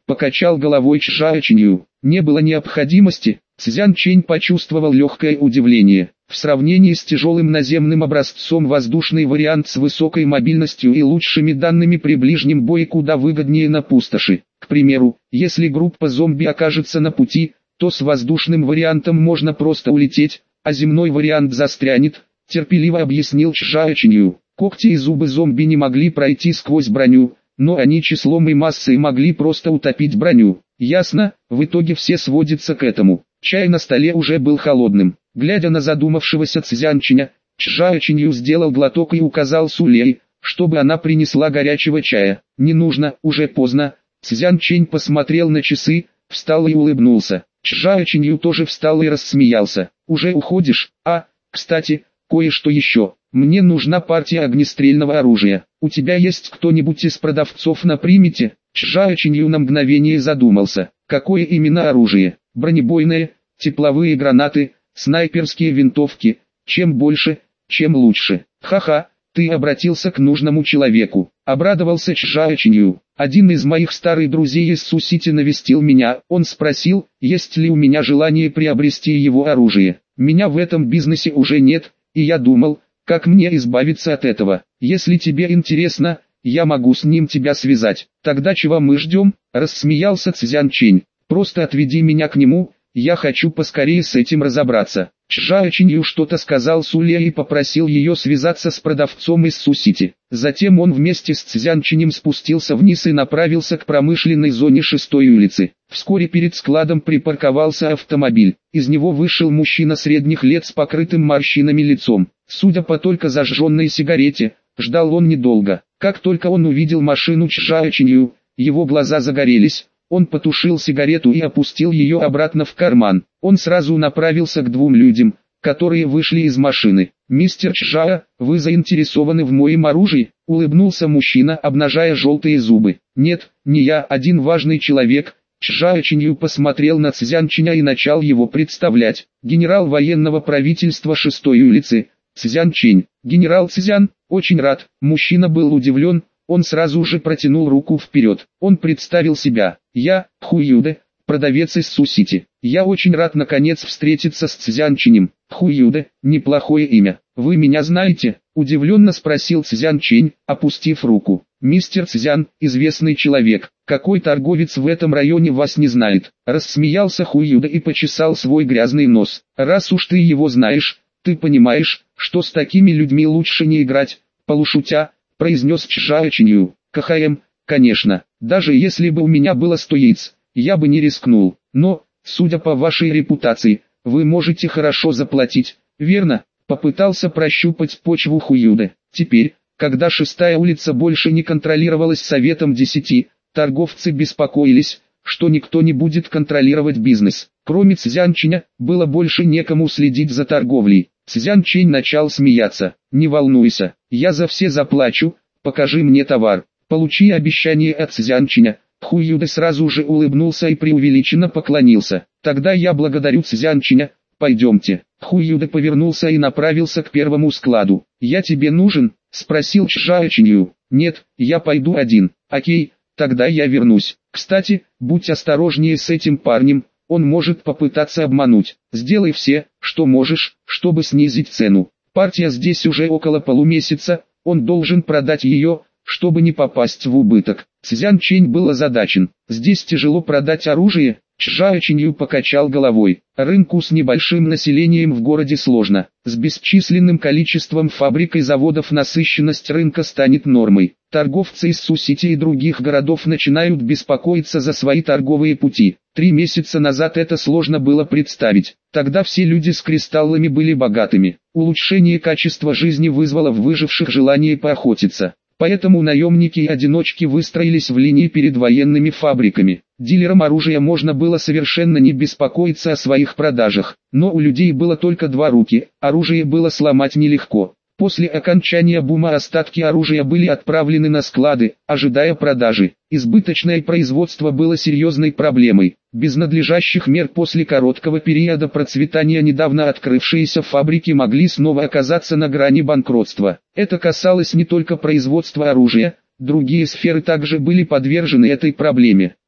покачал головой Чжао Чинью. Не было необходимости. Цзян Чэнь почувствовал легкое удивление. В сравнении с тяжелым наземным образцом воздушный вариант с высокой мобильностью и лучшими данными при ближнем бою куда выгоднее на пустоши. К примеру, если группа зомби окажется на пути, то с воздушным вариантом можно просто улететь, а земной вариант застрянет, терпеливо объяснил Чжао Чинью. Когти и зубы зомби не могли пройти сквозь броню, но они числом и массой могли просто утопить броню. Ясно, в итоге все сводится к этому. Чай на столе уже был холодным. Глядя на задумавшегося Цзянчиня, Чжао Чинью сделал глоток и указал Сулей, чтобы она принесла горячего чая. «Не нужно, уже поздно». Цзянчень посмотрел на часы, встал и улыбнулся. Чжао Чинью тоже встал и рассмеялся. «Уже уходишь? А, кстати, кое-что еще. Мне нужна партия огнестрельного оружия. У тебя есть кто-нибудь из продавцов на примете?» Чжао Чинью на мгновение задумался. Какое именно оружие? Бронебойные, тепловые гранаты, снайперские винтовки. Чем больше, чем лучше. Ха-ха, ты обратился к нужному человеку. Обрадовался Чжао Чинью. Один из моих старых друзей из Су-Сити навестил меня. Он спросил, есть ли у меня желание приобрести его оружие. Меня в этом бизнесе уже нет, и я думал, как мне избавиться от этого. Если тебе интересно, я могу с ним тебя связать. Тогда чего мы ждем? Рассмеялся Цзян Чэнь. Просто отведи меня к нему, я хочу поскорее с этим разобраться. Чжао Чинью что-то сказал Суле и попросил ее связаться с продавцом из Су-Сити. Затем он вместе с Цзян Чинем спустился вниз и направился к промышленной зоне шестой улицы. Вскоре перед складом припарковался автомобиль. Из него вышел мужчина средних лет с покрытым морщинами лицом. Судя по только зажженной сигарете, ждал он недолго. Как только он увидел машину Чжао Чинью, его глаза загорелись. Он потушил сигарету и опустил ее обратно в карман. Он сразу направился к двум людям, которые вышли из машины. «Мистер Чжао, вы заинтересованы в моем оружии?» — улыбнулся мужчина, обнажая желтые зубы. «Нет, не я, один важный человек». Чжао Чинью посмотрел на Цзян Чиня и начал его представлять. Генерал военного правительства шестой улицы, Цзян Чинь. «Генерал Цзян, очень рад». Мужчина был удивлен. Он сразу же протянул руку вперед. Он представил себя. «Я, Хуюде, продавец из Су-Сити. Я очень рад наконец встретиться с Цзян Чинем». «Хуюде, неплохое имя. Вы меня знаете?» — удивленно спросил Цзян Чинь, опустив руку. «Мистер Цзян, известный человек. Какой торговец в этом районе вас не знает?» Рассмеялся Хуюде и почесал свой грязный нос. «Раз уж ты его знаешь, ты понимаешь, что с такими людьми лучше не играть», — полушутя произнес Чжао Чинью. «КХМ, конечно, даже если бы у меня было сто яиц, я бы не рискнул, но, судя по вашей репутации, вы можете хорошо заплатить, верно?» Попытался прощупать почву Хуюде. Теперь, когда шестая улица больше не контролировалась Советом Десяти, торговцы беспокоились, что никто не будет контролировать бизнес. Кроме Цзян Чиня, было больше некому следить за торговлей. Цзян Чинь начал смеяться. «Не волнуйся, я за все заплачу, покажи мне товар». «Получи обещание от Цзян Чиня». Хуюде сразу же улыбнулся и преувеличенно поклонился. «Тогда я благодарю Цзян Чиня, пойдемте». Хуюде повернулся и направился к первому складу. «Я тебе нужен?» — спросил Чжао Чинью. «Нет, я пойду один». «Окей, тогда я вернусь. Кстати, будь осторожнее с этим парнем. Он может попытаться обмануть. Сделай все, что можешь, чтобы снизить цену. Партия здесь уже около полумесяца, он должен продать ее, чтобы не попасть в убыток». Цзян Чинь был озадачен. «Здесь тяжело продать оружие?» Чжао Чинью покачал головой. «Рынку с небольшим населением в городе сложно. С бесчисленным количеством фабрик и заводов насыщенность рынка станет нормой. Торговцы из Су-Сити и других городов начинают беспокоиться за свои торговые пути. Три месяца назад это сложно было представить. Тогда все люди с кристаллами были богатыми. Улучшение качества жизни вызвало в выживших желание поохотиться. Поэтому наемники и одиночки выстроились в линии перед военными фабриками. Дилерам оружия можно было совершенно не беспокоиться о своих продажах, но у людей было только два руки, оружие было сломать нелегко. После окончания бума остатки оружия были отправлены на склады, ожидая продажи. Избыточное производство было серьезной проблемой. Без надлежащих мер после короткого периода процветания недавно открывшиеся фабрики могли снова оказаться на грани банкротства. Это касалось не только производства оружия, другие сферы также были подвержены этой проблеме.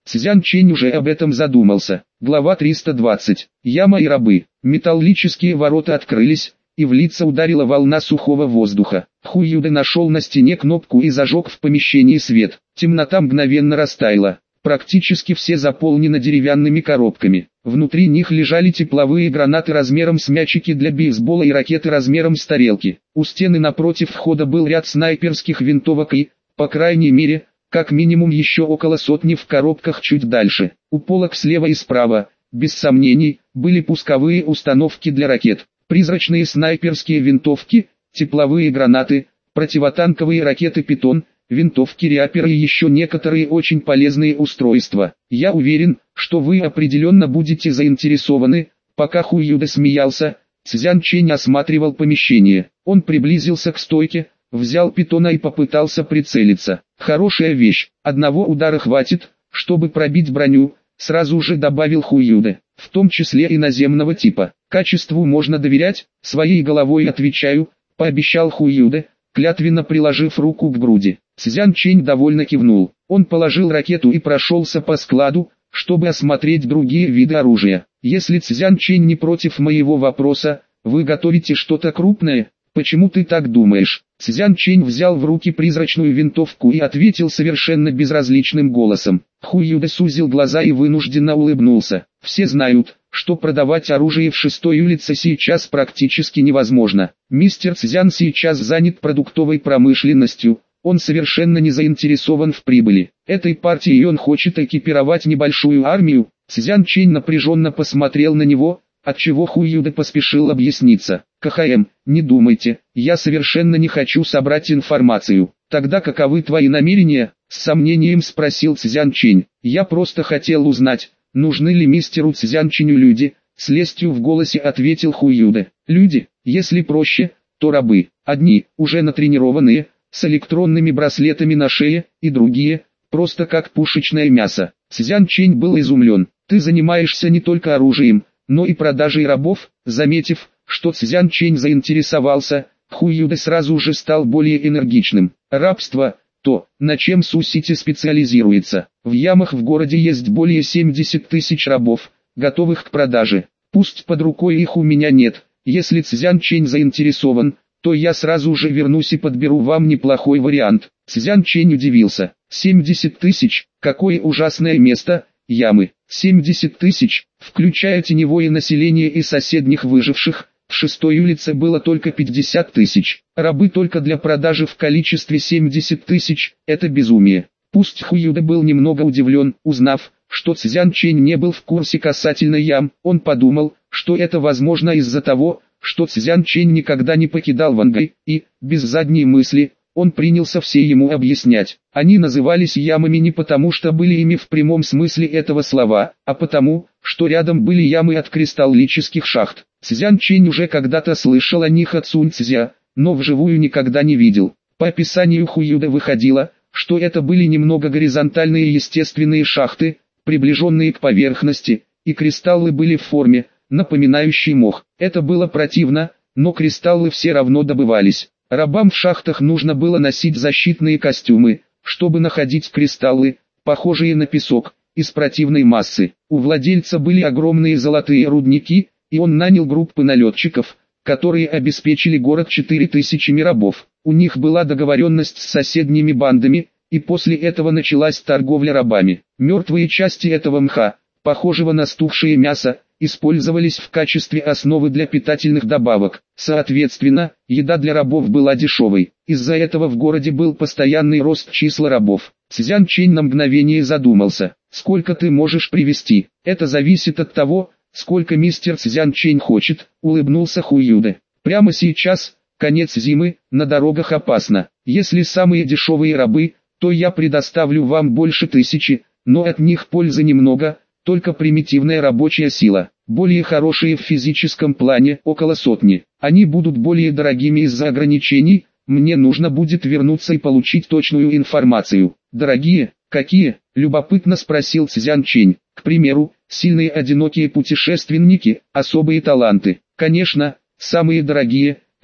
Цзян Чэнь уже об этом задумался. Глава триста двадцать. Яма и рабы. Металлические ворота открылись, и в лица ударила волна сухого воздуха. Ху Юде нашел на стене кнопку и зажег в помещении свет. Темнота мгновенно растаяла. Практически все заполнены деревянными коробками. Внутри них лежали тепловые гранаты размером с мячики для бейсбола и ракеты размером с тарелки. У стены напротив входа был ряд снайперских винтовок и, по крайней мере, как минимум еще около сотни в коробках чуть дальше. У полок слева и справа, без сомнений, были пусковые установки для ракет, призрачные снайперские винтовки, тепловые гранаты, противотанковые ракеты «Питон», винтовки Реапер и еще некоторые очень полезные устройства. Я уверен, что вы определенно будете заинтересованы. Пока Ху Юде смеялся, Цзян Чэнь осматривал помещение. Он приблизился к стойке, взял питона и попытался прицелиться. Хорошая вещь, одного удара хватит, чтобы пробить броню, сразу же добавил Ху Юде, в том числе и наземного типа. Качеству можно доверять, своей головой отвечаю, пообещал Ху Юде, клятвенно приложив руку к груди. Цзян Чэнь довольно кивнул. Он положил ракету и прошелся по складу, чтобы осмотреть другие виды оружия. Если Цзян Чэнь не против моего вопроса, вы готовите что-то крупное? Почему ты так думаешь? Цзян Чэнь взял в руки призрачную винтовку и ответил совершенно безразличным голосом. Ху Юде сузил глаза и вынужденно улыбнулся. Все знают, что продавать оружие в шестой улице сейчас практически невозможно. Мистер Цзян сейчас занят продуктовой промышленностью. Он совершенно не заинтересован в прибыли. Этой партией он хочет экипировать небольшую армию. Цзян Чэнь напряженно посмотрел на него, отчего Ху Юде поспешил объясниться. КХМ, не думайте, я совершенно не хочу собрать информацию. Тогда каковы твои намерения? С сомнением спросил Цзян Чэнь. Я просто хотел узнать, нужны ли мистеру Цзян Чэню люди? С лестью в голосе ответил Ху Юде. Люди, если проще, то рабы. Одни, уже натренированные, с электронными браслетами на шее, и другие, просто как пушечное мясо. Цзян Чэнь был изумлен. Ты занимаешься не только оружием, но и продажей рабов. Заметив, что Цзян Чэнь заинтересовался, Ху Юде сразу же стал более энергичным. Рабство, то, на чем Су-Сити специализируется. В ямах в городе есть более семидесяти тысяч рабов, готовых к продаже. Пусть под рукой их у меня нет. Если Цзян Чэнь заинтересован, то я сразу же вернусь и подберу вам неплохой вариант. Цзян Чэнь удивился. семьдесят тысяч, какое ужасное место, ямы. семьдесят тысяч, включая теневое население и соседних выживших. В шестой улице было только пятьдесят тысяч. Рабы только для продажи в количестве семьдесят тысяч, это безумие. Пусть Ху Юде был немного удивлен, узнав, что Цзян Чэнь не был в курсе касательно ям, он подумал, что это возможно из-за того, что Цзян Чэнь никогда не покидал Вангай, и, без задней мысли, он принялся все ему объяснять. Они назывались ямами не потому, что были ими в прямом смысле этого слова, а потому, что рядом были ямы от кристаллических шахт. Цзян Чэнь уже когда-то слышал о них от Сунь Цзя, но вживую никогда не видел. По описанию Ху Юде выходило, что это были немного горизонтальные естественные шахты, приближенные к поверхности, и кристаллы были в форме, напоминающей мох. Это было противно, но кристаллы все равно добывались. Рабам в шахтах нужно было носить защитные костюмы, чтобы находить кристаллы, похожие на песок, из противной массы. У владельца были огромные золотые рудники, и он нанял группы налетчиков, которые обеспечили город четыре тысячами рабов. У них была договоренность с соседними бандами, и после этого началась торговля рабами. Мертвые части этого мха, похожего на стухшее мясо, использовались в качестве основы для питательных добавок. Соответственно, еда для рабов была дешевой. Из-за этого в городе был постоянный рост числа рабов. Цзян Чэнь на мгновение задумался. «Сколько ты можешь привезти? Это зависит от того, сколько мистер Цзян Чэнь хочет», — улыбнулся Ху Юде. «Прямо сейчас, конец зимы, на дорогах опасно. Если самые дешевые рабы, то я предоставлю вам больше тысячи, но от них пользы немного, только примитивная рабочая сила. Более хорошие в физическом плане, около сотни. Они будут более дорогими из-за ограничений, мне нужно будет вернуться и получить точную информацию». «Дорогие, какие?» — любопытно спросил Цзян Чэнь. «К примеру, сильные одинокие путешественники, особые таланты». «Конечно, самые дорогие,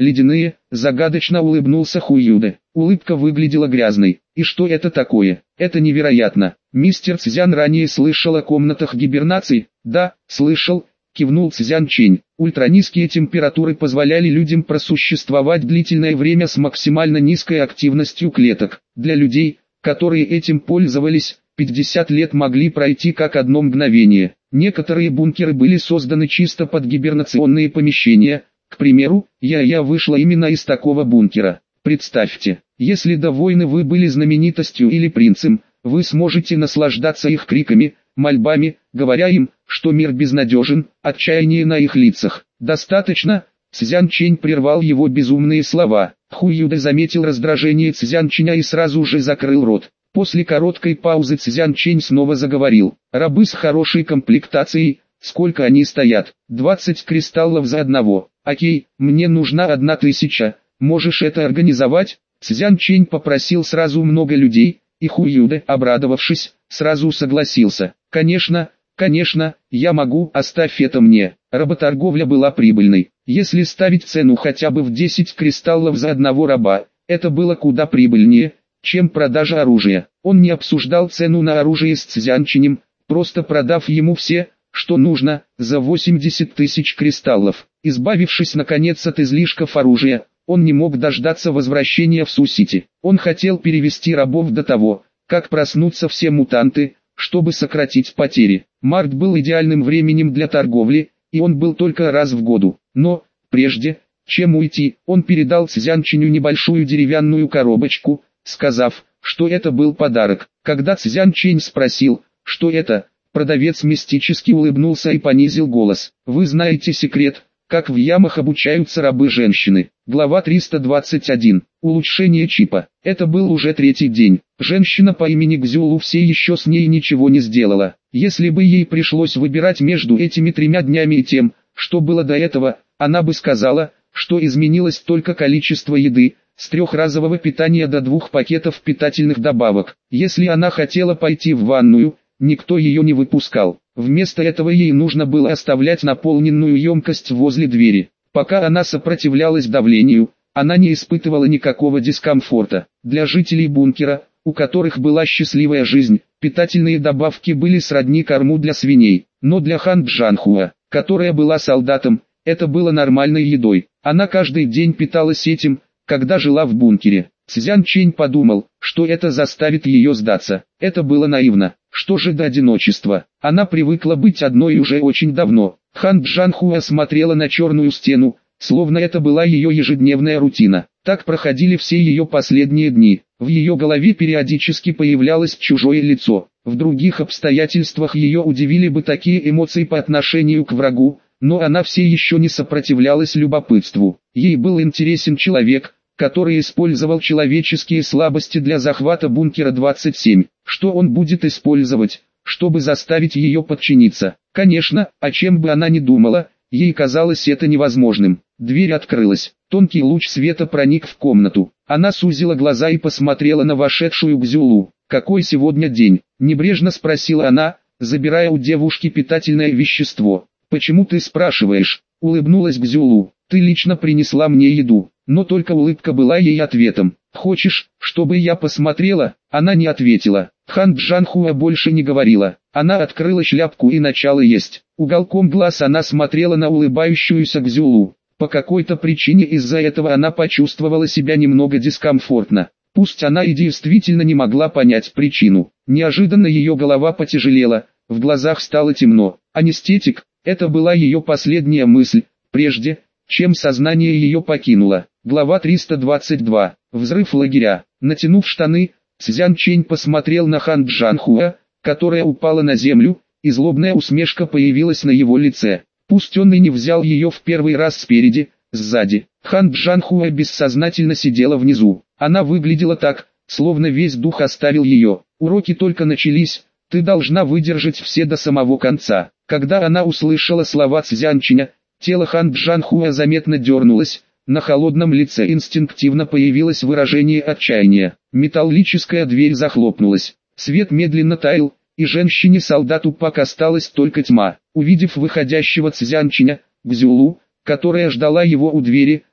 ледяные, загадочно улыбнулся Хуюде. Улыбка выглядела грязной. И что это такое? Это невероятно. Мистер Цзян ранее слышал о комнатах гибернации? Да, слышал, кивнул Цзян Чэнь. Ультранизкие температуры позволяли людям просуществовать длительное время с максимально низкой активностью клеток. Для людей, которые этим пользовались, пятьдесят лет могли пройти как одно мгновение. Некоторые бункеры были созданы чисто под гибернационные помещения. К примеру, я-я вышла именно из такого бункера. Представьте, если до войны вы были знаменитостью или принцем, вы сможете наслаждаться их криками, мольбами, говоря им, что мир безнадежен, отчаяние на их лицах. Достаточно? Цзян Чэнь прервал его безумные слова. Хуюде заметил раздражение Цзян Чэня и сразу же закрыл рот. После короткой паузы Цзян Чэнь снова заговорил. Рабы с хорошей комплектацией, сколько они стоят? двадцать кристаллов за одного. Окей, мне нужна одна тысяча. Можешь это организовать? Цзян Чэнь попросил сразу много людей, и Хуюде, обрадовавшись, сразу согласился. Конечно, конечно, я могу, оставь это мне. Работорговля была прибыльной. Если ставить цену хотя бы в десять кристаллов за одного раба, это было куда прибыльнее, чем продажа оружия. Он не обсуждал цену на оружие с Цзян Чэнем, просто продав ему все, что нужно, за восемьдесят тысяч кристаллов. Избавившись наконец от излишков оружия, он не мог дождаться возвращения в Су-Сити. Он хотел перевести рабов до того, как проснутся все мутанты, чтобы сократить потери. Март был идеальным временем для торговли, и он был только раз в году. Но, прежде, чем уйти, он передал Цзян Чэню небольшую деревянную коробочку, сказав, что это был подарок. Когда Цзян Чэнь спросил, что это, продавец мистически улыбнулся и понизил голос. «Вы знаете секрет, как в ямах обучаются рабы-женщины». Глава триста двадцать один. Улучшение чипа. Это был уже третий день. Женщина по имени Гзюлу все еще с ней ничего не сделала. Если бы ей пришлось выбирать между этими тремя днями и тем, что было до этого, она бы сказала, что изменилось только количество еды, с трехразового питания до двух пакетов питательных добавок. Если она хотела пойти в ванную, никто ее не выпускал. Вместо этого ей нужно было оставлять наполненную емкость возле двери. Пока она сопротивлялась давлению, она не испытывала никакого дискомфорта. Для жителей бункера, у которых была счастливая жизнь, питательные добавки были сродни корму для свиней. Но для Хан Джанхуа, которая была солдатом, это было нормальной едой. Она каждый день питалась этим, когда жила в бункере. Цзян Чэнь подумал, что это заставит ее сдаться. Это было наивно. Что же до одиночества? Она привыкла быть одной уже очень давно. Хан Джанхуа смотрела на черную стену, словно это была ее ежедневная рутина. Так проходили все ее последние дни. В ее голове периодически появлялось чужое лицо. В других обстоятельствах ее удивили бы такие эмоции по отношению к врагу, но она все еще не сопротивлялась любопытству. Ей был интересен человек, который использовал человеческие слабости для захвата бункера двадцать семь. Что он будет использовать, чтобы заставить ее подчиниться? Конечно, о чем бы она ни думала, ей казалось это невозможным. Дверь открылась. Тонкий луч света проник в комнату. Она сузила глаза и посмотрела на вошедшую Гзюлу. «Какой сегодня день?» – небрежно спросила она, забирая у девушки питательное вещество. «Почему ты спрашиваешь?» – улыбнулась Гзюлу. «Ты лично принесла мне еду». Но только улыбка была ей ответом. «Хочешь, чтобы я посмотрела?» Она не ответила. Хан Джанхуа больше не говорила. Она открыла шляпку и начала есть. Уголком глаз она смотрела на улыбающуюся Гзюлу. По какой-то причине из-за этого она почувствовала себя немного дискомфортно. Пусть она и действительно не могла понять причину. Неожиданно ее голова потяжелела, в глазах стало темно. Анестетик – это была ее последняя мысль, прежде чем сознание ее покинуло. Глава триста двадцать два. Взрыв лагеря. Натянув штаны, Цзян Чэнь посмотрел на Хан Джанхуа, которая упала на землю, и злобная усмешка появилась на его лице. Пусть он и не взял ее в первый раз спереди, сзади. Хан Джанхуа бессознательно сидела внизу. Она выглядела так, словно весь дух оставил ее. Уроки только начались, ты должна выдержать все до самого конца. Когда она услышала слова Цзян Чэня, тело Хан Джанхуа заметно дернулось, на холодном лице инстинктивно появилось выражение отчаяния. Металлическая дверь захлопнулась. Свет медленно таял, и женщине-солдату Пак осталась только тьма. Увидев выходящего Цзян Чэня, Гзюлу, которая ждала его у двери,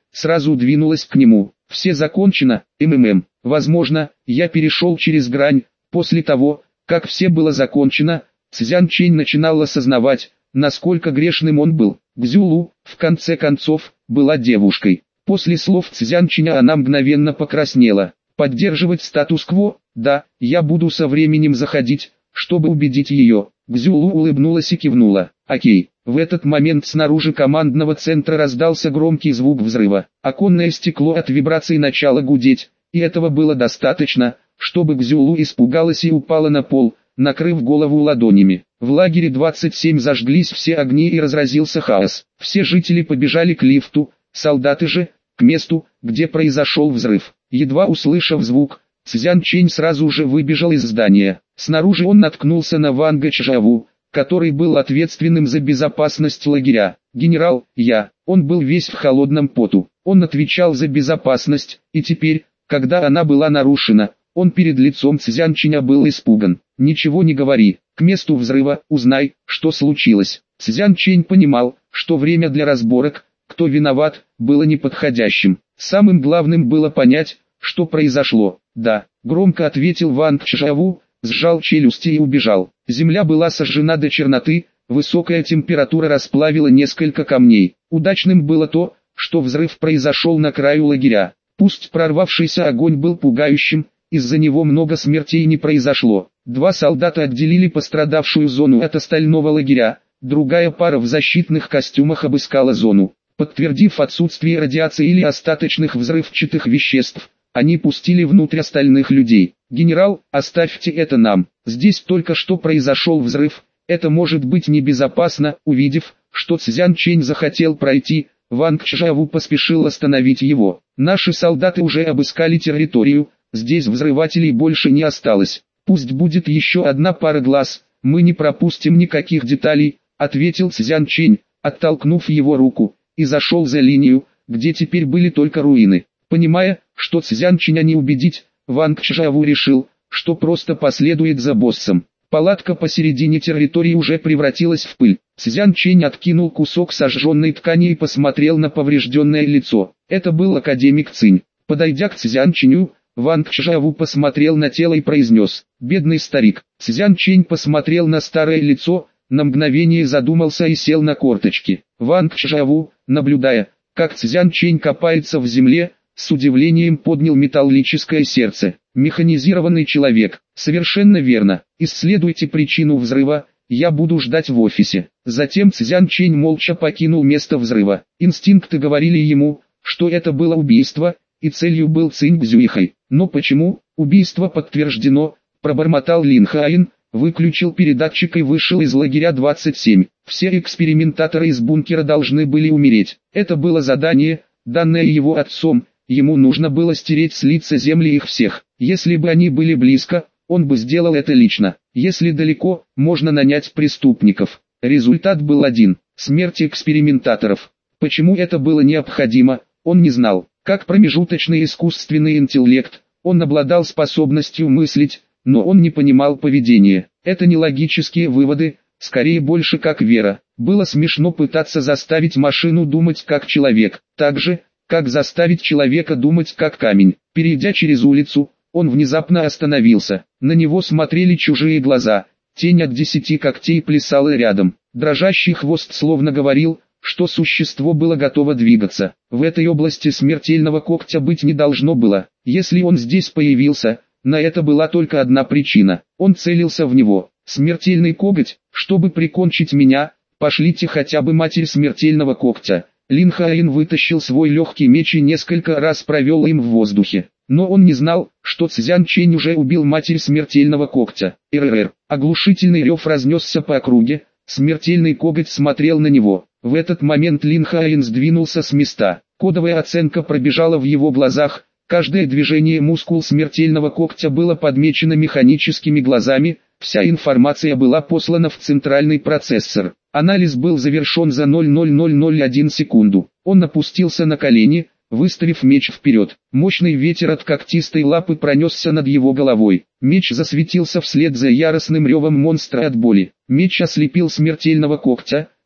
сразу двинулась к нему. Все закончено, МММ. Возможно, я перешел через грань. После того, как все было закончено, Цзян Чэнь начинал осознавать, насколько грешным он был. Гзюлу, в конце концов, была девушкой. После слов Цзян Чэня она мгновенно покраснела. Поддерживать статус-кво? Да, я буду со временем заходить, чтобы убедить ее. Гзюлу улыбнулась и кивнула. Окей. В этот момент снаружи командного центра раздался громкий звук взрыва. Оконное стекло от вибраций начало гудеть, и этого было достаточно, чтобы Гзюлу испугалась и упала на пол, накрыв голову ладонями. В лагере двадцать семь зажглись все огни и разразился хаос. Все жители побежали к лифту, солдаты же, к месту, где произошел взрыв. Едва услышав звук, Цзян Чэнь сразу же выбежал из здания. Снаружи он наткнулся на Ванга Чжаву, который был ответственным за безопасность лагеря. «Генерал, я». Он был весь в холодном поту. Он отвечал за безопасность, и теперь, когда она была нарушена, он перед лицом Цзян Чэня был испуган. «Ничего не говори. К месту взрыва, узнай, что случилось». Цзян Чэнь понимал, что время для разборок, кто виноват, было неподходящим. Самым главным было понять, что произошло. «Да», — громко ответил Ванг Чжаву, сжал челюсти и убежал. Земля была сожжена до черноты, высокая температура расплавила несколько камней. Удачным было то, что взрыв произошел на краю лагеря. Пусть прорвавшийся огонь был пугающим, из-за него много смертей не произошло. Два солдата отделили пострадавшую зону от остального лагеря, другая пара в защитных костюмах обыскала зону. Подтвердив отсутствие радиации или остаточных взрывчатых веществ, они пустили внутрь остальных людей. «Генерал, оставьте это нам. Здесь только что произошел взрыв, это может быть небезопасно». Увидев, что Цзян Чэнь захотел пройти, Ванг Чжаву поспешил остановить его. «Наши солдаты уже обыскали территорию, здесь взрывателей больше не осталось. Пусть будет еще одна пара глаз, мы не пропустим никаких деталей», ответил Цзян Чэнь, оттолкнув его руку, и зашел за линию, где теперь были только руины. Понимая, что Цзян Чэня не убедить, Ванг Чжаву решил, что просто последует за боссом. Палатка посередине территории уже превратилась в пыль. Цзян Чэнь откинул кусок сожженной ткани и посмотрел на поврежденное лицо. Это был академик Цинь. Подойдя к Цзян Чэню, Ванг Чжаву посмотрел на тело и произнес: «Бедный старик». Цзян Чэнь посмотрел на старое лицо, на мгновение задумался и сел на корточки. Ванг Чжаву, наблюдая, как Цзян Чэнь копается в земле, с удивлением поднял металлическое сердце. «Механизированный человек, совершенно верно. Исследуйте причину взрыва, я буду ждать в офисе». Затем Цзян Чэнь молча покинул место взрыва. Инстинкты говорили ему, что это было убийство, и целью был Цинь Цзюйхай. «Но почему? Убийство подтверждено», — пробормотал Лин Хаин, выключил передатчик и вышел из лагеря двадцать семь. Все экспериментаторы из бункера должны были умереть. Это было задание, данное его отцом. Ему нужно было стереть с лица земли их всех. Если бы они были близко, он бы сделал это лично. Если далеко, можно нанять преступников. Результат был один – смерть экспериментаторов. Почему это было необходимо, он не знал. Как промежуточный искусственный интеллект, он обладал способностью мыслить, но он не понимал поведения. Это не логические выводы, скорее больше как вера. Было смешно пытаться заставить машину думать как человек, так же, как заставить человека думать как камень. Перейдя через улицу, он внезапно остановился. На него смотрели чужие глаза. Тень от десяти когтей плясала рядом. Дрожащий хвост словно говорил, что существо было готово двигаться. В этой области смертельного когтя быть не должно было. Если он здесь появился, на это была только одна причина. Он целился в него. Смертельный коготь, чтобы прикончить меня, пошлите хотя бы матерь смертельного когтя. Лин Хаин вытащил свой легкий меч и несколько раз провел им в воздухе. Но он не знал, что Цзян Чэнь уже убил матерь смертельного когтя. РРР. Оглушительный рев разнесся по округе, смертельный коготь смотрел на него. В этот момент Лин Хаин сдвинулся с места. Кодовая оценка пробежала в его глазах, каждое движение мускул смертельного когтя было подмечено механическими глазами, вся информация была послана в центральный процессор. Анализ был завершен за ноль целых ноль ноль ноль одну секунду. Он опустился на колени, выставив меч вперед. Мощный ветер от когтистой лапы пронесся над его головой. Меч засветился вслед за яростным ревом монстра от боли. Меч ослепил смертельного когтя,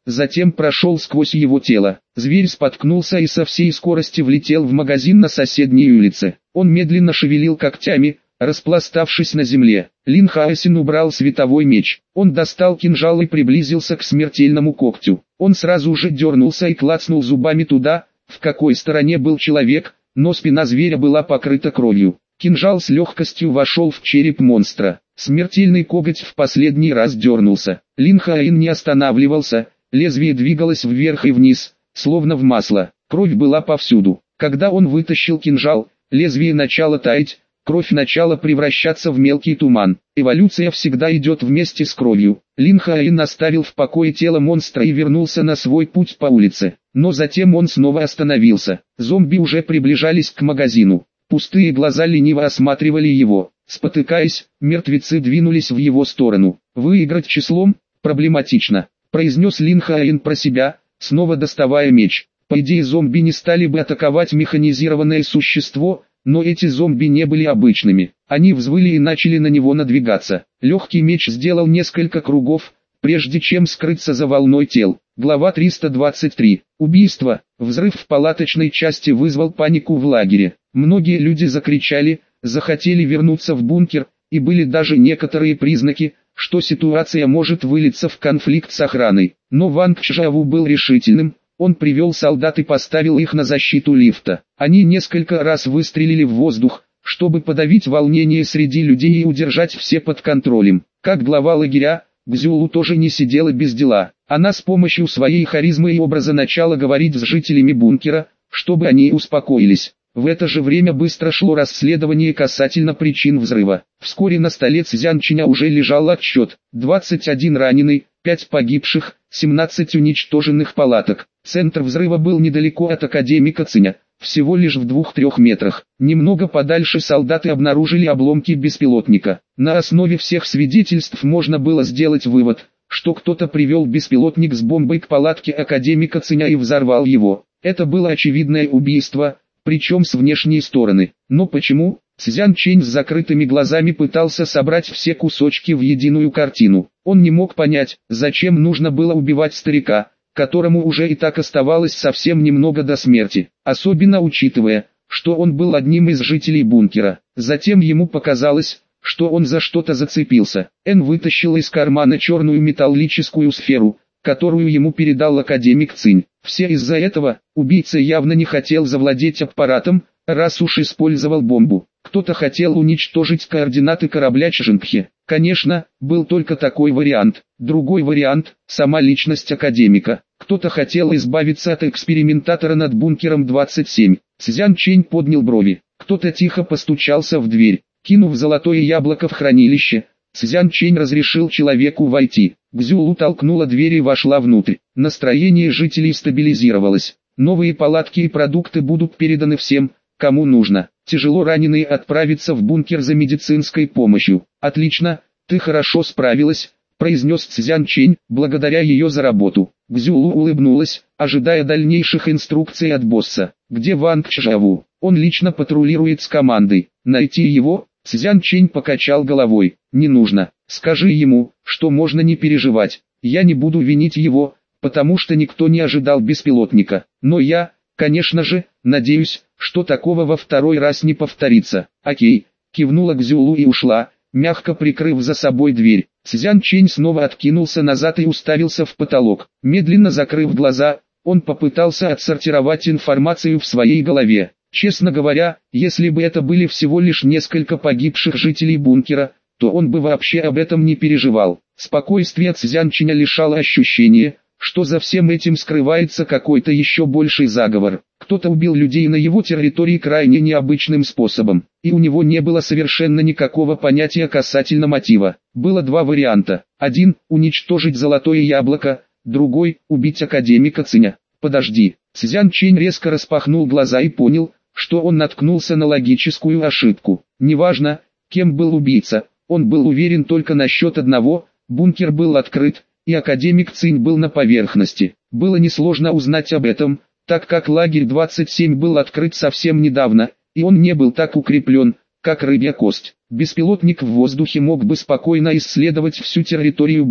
затем прошел сквозь его тело. Зверь споткнулся и со всей скорости влетел в магазин на соседней улице. Он медленно шевелил когтями, распластавшись на земле. Лин Хаосин убрал световой меч. Он достал кинжал и приблизился к смертельному когтю. Он сразу же дернулся и клацнул зубами туда, в какой стороне был человек, но спина зверя была покрыта кровью. Кинжал с легкостью вошел в череп монстра. Смертельный коготь в последний раз дернулся. Лин Хаосин не останавливался, лезвие двигалось вверх и вниз, словно в масло. Кровь была повсюду. Когда он вытащил кинжал, лезвие начало таять, кровь начала превращаться в мелкий туман. Эволюция всегда идет вместе с кровью. Лин Хаосин оставил в покое тело монстра и вернулся на свой путь по улице. Но затем он снова остановился. Зомби уже приближались к магазину. Пустые глаза лениво осматривали его. Спотыкаясь, мертвецы двинулись в его сторону. «Выиграть числом? Проблематично», — произнес Лин Хаосин про себя, снова доставая меч. По идее, зомби не стали бы атаковать механизированное существо, но эти зомби не были обычными. Они взвыли и начали на него надвигаться. Легкий меч сделал несколько кругов, прежде чем скрыться за волной тел. Глава триста двадцать три. Убийство. Взрыв в палаточной части вызвал панику в лагере. Многие люди закричали, захотели вернуться в бункер, и были даже некоторые признаки, что ситуация может вылиться в конфликт с охраной. Но Ванг Чжаву был решительным. Он привел солдат и поставил их на защиту лифта. Они несколько раз выстрелили в воздух, чтобы подавить волнение среди людей и удержать все под контролем. Как глава лагеря, Гзюлу тоже не сидела без дела. Она с помощью своей харизмы и образа начала говорить с жителями бункера, чтобы они успокоились. В это же время быстро шло расследование касательно причин взрыва. Вскоре на столе Цзянчиня уже лежал отчет. двадцать один раненый, пять погибших, семнадцать уничтоженных палаток. Центр взрыва был недалеко от академика Циня, всего лишь в двух-трех метрах. Немного подальше солдаты обнаружили обломки беспилотника. На основе всех свидетельств можно было сделать вывод, что кто-то привел беспилотник с бомбой к палатке академика Циня и взорвал его. Это было очевидное убийство, причем с внешней стороны. Но почему? Цзян Чэнь с закрытыми глазами пытался собрать все кусочки в единую картину. Он не мог понять, зачем нужно было убивать старика, которому уже и так оставалось совсем немного до смерти, особенно учитывая, что он был одним из жителей бункера. Затем ему показалось, что он за что-то зацепился. Эн вытащил из кармана черную металлическую сферу, которую ему передал академик Цинь. Все из-за этого, убийца явно не хотел завладеть аппаратом, раз уж использовал бомбу. Кто-то хотел уничтожить координаты корабля Чжэнхэ. Конечно, был только такой вариант. Другой вариант – сама личность академика. Кто-то хотел избавиться от экспериментатора над бункером двадцать семь. Цзян Чэнь поднял брови. Кто-то тихо постучался в дверь. Кинув золотое яблоко в хранилище, Цзян Чэнь разрешил человеку войти. Гзюлу толкнула дверь и вошла внутрь. Настроение жителей стабилизировалось. Новые палатки и продукты будут переданы всем, кому нужно. Тяжело раненые отправятся в бункер за медицинской помощью. «Отлично, ты хорошо справилась», — произнес Цзян Чэнь, благодаря ее за работу. Гзюлу улыбнулась, ожидая дальнейших инструкций от босса. «Где Ванг Чжаву? Он лично патрулирует с командой. Найти его?» Цзян Чэнь покачал головой. «Не нужно. Скажи ему, что можно не переживать. Я не буду винить его, потому что никто не ожидал беспилотника. Но я, конечно же, надеюсь, что такого во второй раз не повторится». «Окей», — кивнула Гзюлу и ушла, мягко прикрыв за собой дверь. Цзян Чэнь снова откинулся назад и уставился в потолок. Медленно закрыв глаза, он попытался отсортировать информацию в своей голове. Честно говоря, если бы это были всего лишь несколько погибших жителей бункера, то он бы вообще об этом не переживал. Спокойствие Цзян Чэня лишало ощущения, что за всем этим скрывается какой-то еще больший заговор. Кто-то убил людей на его территории крайне необычным способом, и у него не было совершенно никакого понятия касательно мотива. Было два варианта. Один – уничтожить золотое яблоко, другой – убить академика Циня. «Подожди». Цзян Чэнь резко распахнул глаза и понял, что он наткнулся на логическую ошибку. Неважно, кем был убийца, он был уверен только насчет одного: бункер был открыт, и академик Цинь был на поверхности. Было несложно узнать об этом, так как лагерь двадцать семь был открыт совсем недавно, и он не был так укреплен, как рыбья кость. Беспилотник в воздухе мог бы спокойно исследовать всю территорию базы.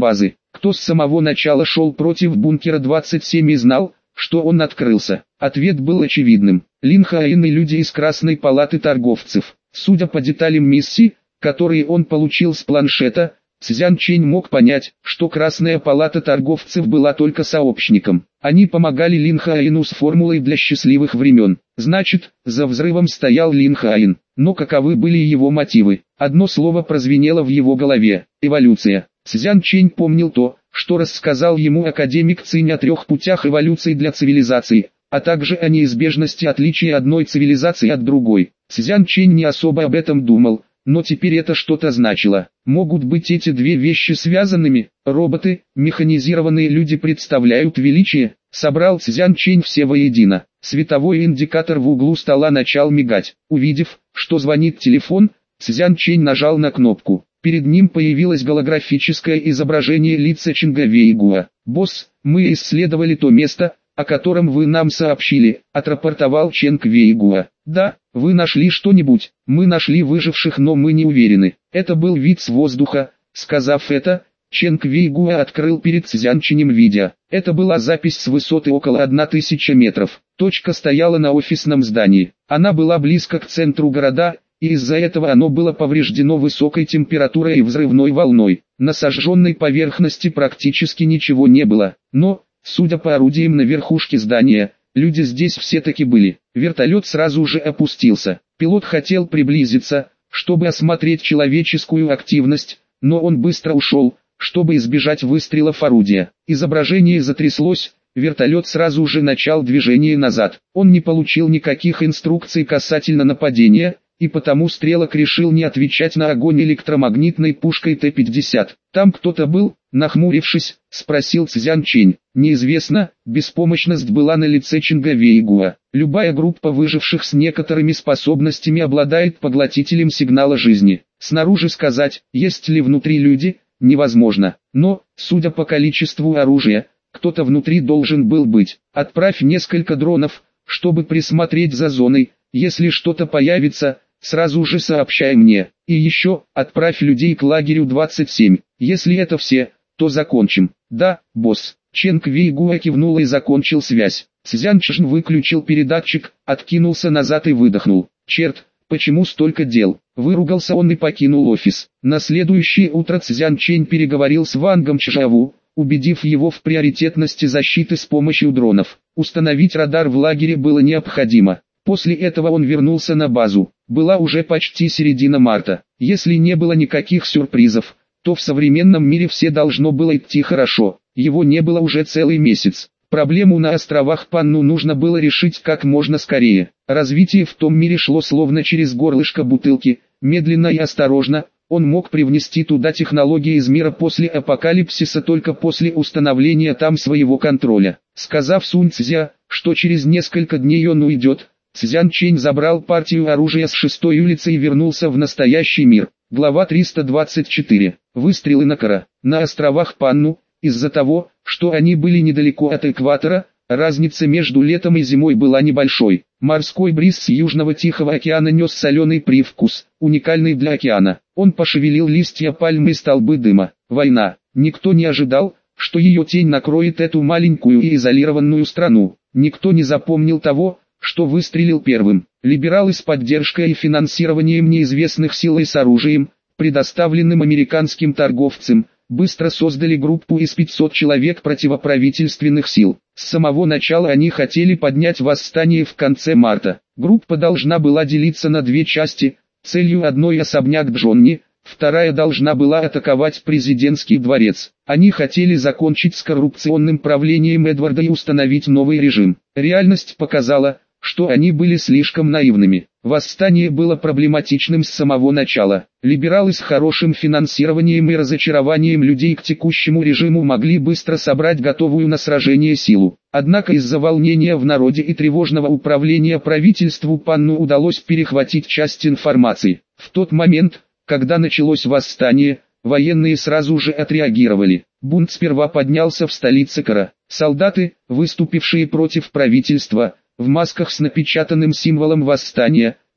Кто с самого начала шел против бункера двадцать семь и знал, что он открылся? Ответ был очевидным. Лин Хаин и люди из Красной палаты торговцев. Судя по деталям миссии, которые он получил с планшета, Цзян Чэнь мог понять, что Красная палата торговцев была только сообщником. Они помогали Лин Хаину с формулой для счастливых времен. Значит, за взрывом стоял Лин Хаин. Но каковы были его мотивы? Одно слово прозвенело в его голове – эволюция. Цзян Чэнь помнил то, что рассказал ему академик Цинь о трех путях эволюции для цивилизации, а также о неизбежности отличия одной цивилизации от другой. Цзян Чэнь не особо об этом думал, но теперь это что-то значило. Могут быть эти две вещи связанными? Роботы, механизированные люди представляют величие. Собрал Цзян Чэнь все воедино. Световой индикатор в углу стола начал мигать. Увидев, что звонит телефон, Цзян Чэнь нажал на кнопку. Перед ним появилось голографическое изображение лица Чэнга Вэйгуа. «Босс, мы исследовали то место, о котором вы нам сообщили», — отрапортовал Чэнг Вэйгуа. «Да, вы нашли что-нибудь?» «Мы нашли выживших, но мы не уверены. Это был вид с воздуха». Сказав это, Чэнг Вэйгуа открыл перед Цзян Чэнем видео. Это была запись с высоты около тысячи метров. Точка стояла на офисном здании. Она была близко к центру города, и из-за этого оно было повреждено высокой температурой и взрывной волной. На сожженной поверхности практически ничего не было, но, судя по орудиям на верхушке здания, люди здесь все-таки были. Вертолет сразу же опустился. Пилот хотел приблизиться, чтобы осмотреть человеческую активность, но он быстро ушел, чтобы избежать выстрелов орудия. Изображение затряслось, вертолет сразу же начал движение назад. Он не получил никаких инструкций касательно нападения, и потому стрелок решил не отвечать на огонь электромагнитной пушкой Т пятьдесят. «Там кто-то был?» — нахмурившись, спросил Цзян Чэнь. «Неизвестно», беспомощность была на лице Чэнга Вэйгуа. Любая группа выживших с некоторыми способностями обладает поглотителем сигнала жизни. Снаружи сказать, есть ли внутри люди, невозможно. Но, судя по количеству оружия, кто-то внутри должен был быть. Отправь несколько дронов, чтобы присмотреть за зоной. Если что-то появится, сразу же сообщай мне. И еще, отправь людей к лагерю двадцать семь. Если это все, то закончим». «Да, босс». Чэнг Вэйгуа кивнул и закончил связь. Цзян Чэнь выключил передатчик, откинулся назад и выдохнул. «Черт, почему столько дел?» Выругался он и покинул офис. На следующее утро Цзян Чэнь переговорил с Вангом Чжаву, убедив его в приоритетности защиты с помощью дронов. Установить радар в лагере было необходимо. После этого он вернулся на базу. Была уже почти середина марта. Если не было никаких сюрпризов, то в современном мире все должно было идти хорошо. Его не было уже целый месяц. Проблему на островах Панну нужно было решить как можно скорее. Развитие в том мире шло словно через горлышко бутылки, медленно и осторожно. Он мог привнести туда технологии из мира после апокалипсиса только после установления там своего контроля. Сказав Сунь Цзя, что через несколько дней он уйдет, Цзян Чэнь забрал партию оружия с шестой улицы и вернулся в настоящий мир. Глава триста двадцать четыре. Выстрелы на Кора. На островах Панну, из-за того, что они были недалеко от экватора, разница между летом и зимой была небольшой. Морской бриз с Южного Тихого океана нес соленый привкус, уникальный для океана. Он пошевелил листья пальмы и столбы дыма. Война. Никто не ожидал, что ее тень накроет эту маленькую и изолированную страну. Никто не запомнил того, что выстрелил первым. Либералы с поддержкой и финансированием неизвестных сил и с оружием, предоставленным американским торговцам, быстро создали группу из пятисот человек противоправительственных сил. С самого начала они хотели поднять восстание в конце марта. Группа должна была делиться на две части, целью одной особняк Джонни, вторая должна была атаковать президентский дворец. Они хотели закончить с коррупционным правлением Эдварда и установить новый режим. Реальность показала, что они были слишком наивными. Восстание было проблематичным с самого начала. Либералы с хорошим финансированием и разочарованием людей к текущему режиму могли быстро собрать готовую на сражение силу. Однако из-за волнения в народе и тревожного управления правительству Панну удалось перехватить часть информации. В тот момент, когда началось восстание, военные сразу же отреагировали. Бунт сперва поднялся в столице Кора. Солдаты, выступившие против правительства, в масках с напечатанным символом восстания,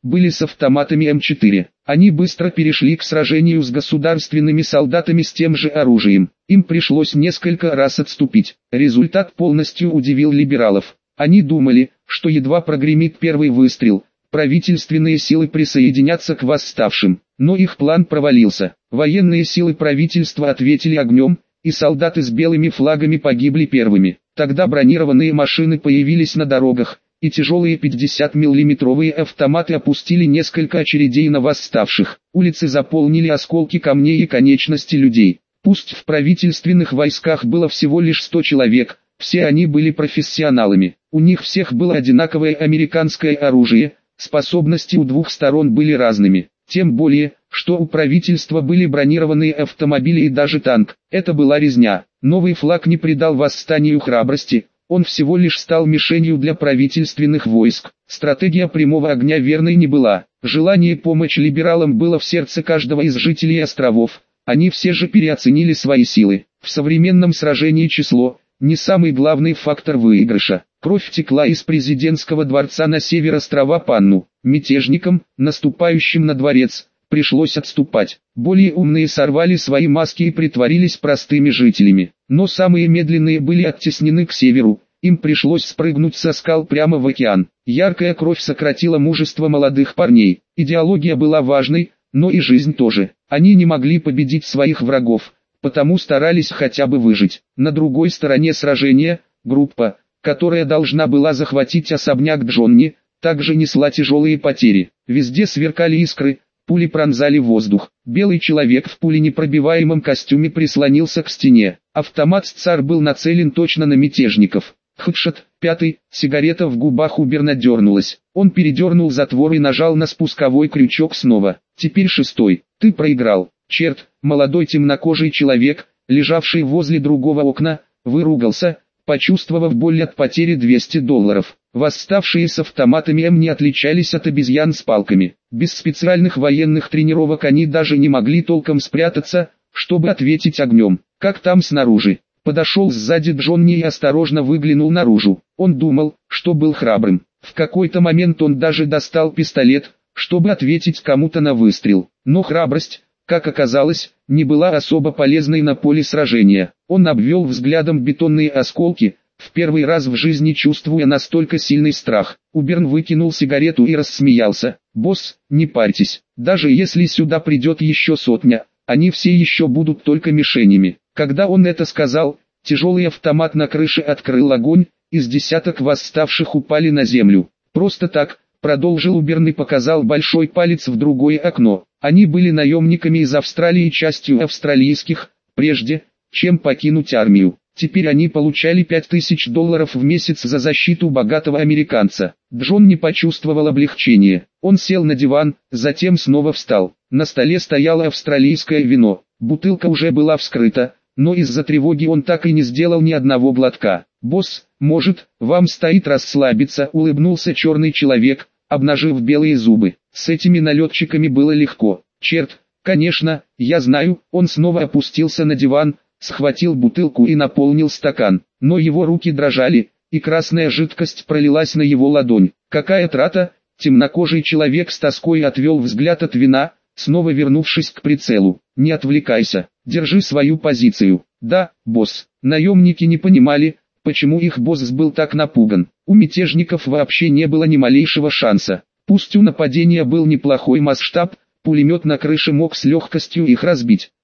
были с автоматами эм четыре. Они быстро перешли к сражению с государственными солдатами с тем же оружием. Им пришлось несколько раз отступить. Результат полностью удивил либералов. Они думали, что едва прогремит первый выстрел, правительственные силы присоединятся к восставшим. Но их план провалился. Военные силы правительства ответили огнем, и солдаты с белыми флагами погибли первыми. Тогда бронированные машины появились на дорогах, и тяжелые пятидесятимиллиметровые автоматы опустили несколько очередей на восставших. Улицы заполнили осколки камней и конечности людей. Пусть в правительственных войсках было всего лишь сто человек, все они были профессионалами. У них всех было одинаковое американское оружие, способности у двух сторон были разными. Тем более, что у правительства были бронированные автомобили и даже танк. Это была резня. Новый флаг не придал восстанию храбрости, он всего лишь стал мишенью для правительственных войск. Стратегия прямого огня верной не была. Желание помочь либералам было в сердце каждого из жителей островов. Они все же переоценили свои силы. В современном сражении число – не самый главный фактор выигрыша. Кровь текла из президентского дворца на север острова Панну. Мятежникам, наступающим на дворец, пришлось отступать. Более умные сорвали свои маски и притворились простыми жителями. Но самые медленные были оттеснены к северу. Им пришлось спрыгнуть со скал прямо в океан. Яркая кровь сократила мужество молодых парней. Идеология была важной, но и жизнь тоже. Они не могли победить своих врагов, потому старались хотя бы выжить. На другой стороне сражения, группа, которая должна была захватить особняк Джонни, также несла тяжелые потери. Везде сверкали искры, пули пронзали воздух. Белый человек в пуленепробиваемом костюме прислонился к стене. Автомат Цар был нацелен точно на мятежников. Хедшот, пятый, сигарета в губах у Берна дернулась. Он передернул затвор и нажал на спусковой крючок снова. Теперь шестой. Ты проиграл. Черт, молодой темнокожий человек, лежавший возле другого окна, выругался, почувствовав боль от потери двухсот долларов. Восставшие с автоматами М не отличались от обезьян с палками. Без специальных военных тренировок они даже не могли толком спрятаться, чтобы ответить огнем. Как там снаружи? Подошел сзади Джонни и осторожно выглянул наружу. Он думал, что был храбрым. В какой-то момент он даже достал пистолет, чтобы ответить кому-то на выстрел. Но храбрость, как оказалось, не была особо полезной на поле сражения. Он обвел взглядом бетонные осколки, в первый раз в жизни чувствуя настолько сильный страх. Уберн выкинул сигарету и рассмеялся. «Босс, не парьтесь, даже если сюда придет еще сотня, они все еще будут только мишенями». Когда он это сказал, тяжелый автомат на крыше открыл огонь, из десяток восставших упали на землю. «Просто так», продолжил Уберн и показал большой палец в другое окно. Они были наемниками из Австралии и частью австралийских, прежде, чем покинуть армию. Теперь они получали пять тысяч долларов в месяц за защиту богатого американца. Джон не почувствовал облегчения. Он сел на диван, затем снова встал. На столе стояло австралийское вино. Бутылка уже была вскрыта, но из-за тревоги он так и не сделал ни одного глотка. «Босс, может, вам стоит расслабиться», — улыбнулся черный человек, обнажив белые зубы. С этими налетчиками было легко. «Черт, конечно, я знаю». Он снова опустился на диван, схватил бутылку и наполнил стакан. Но его руки дрожали, и красная жидкость пролилась на его ладонь. «Какая трата?» Темнокожий человек с тоской отвел взгляд от вина, снова вернувшись к прицелу. «Не отвлекайся, держи свою позицию». «Да, босс». Наемники не понимали, почему их босс был так напуган. У мятежников вообще не было ни малейшего шанса. Пусть у нападения был неплохой масштаб, пулемет на крыше мог с легкостью их разбить.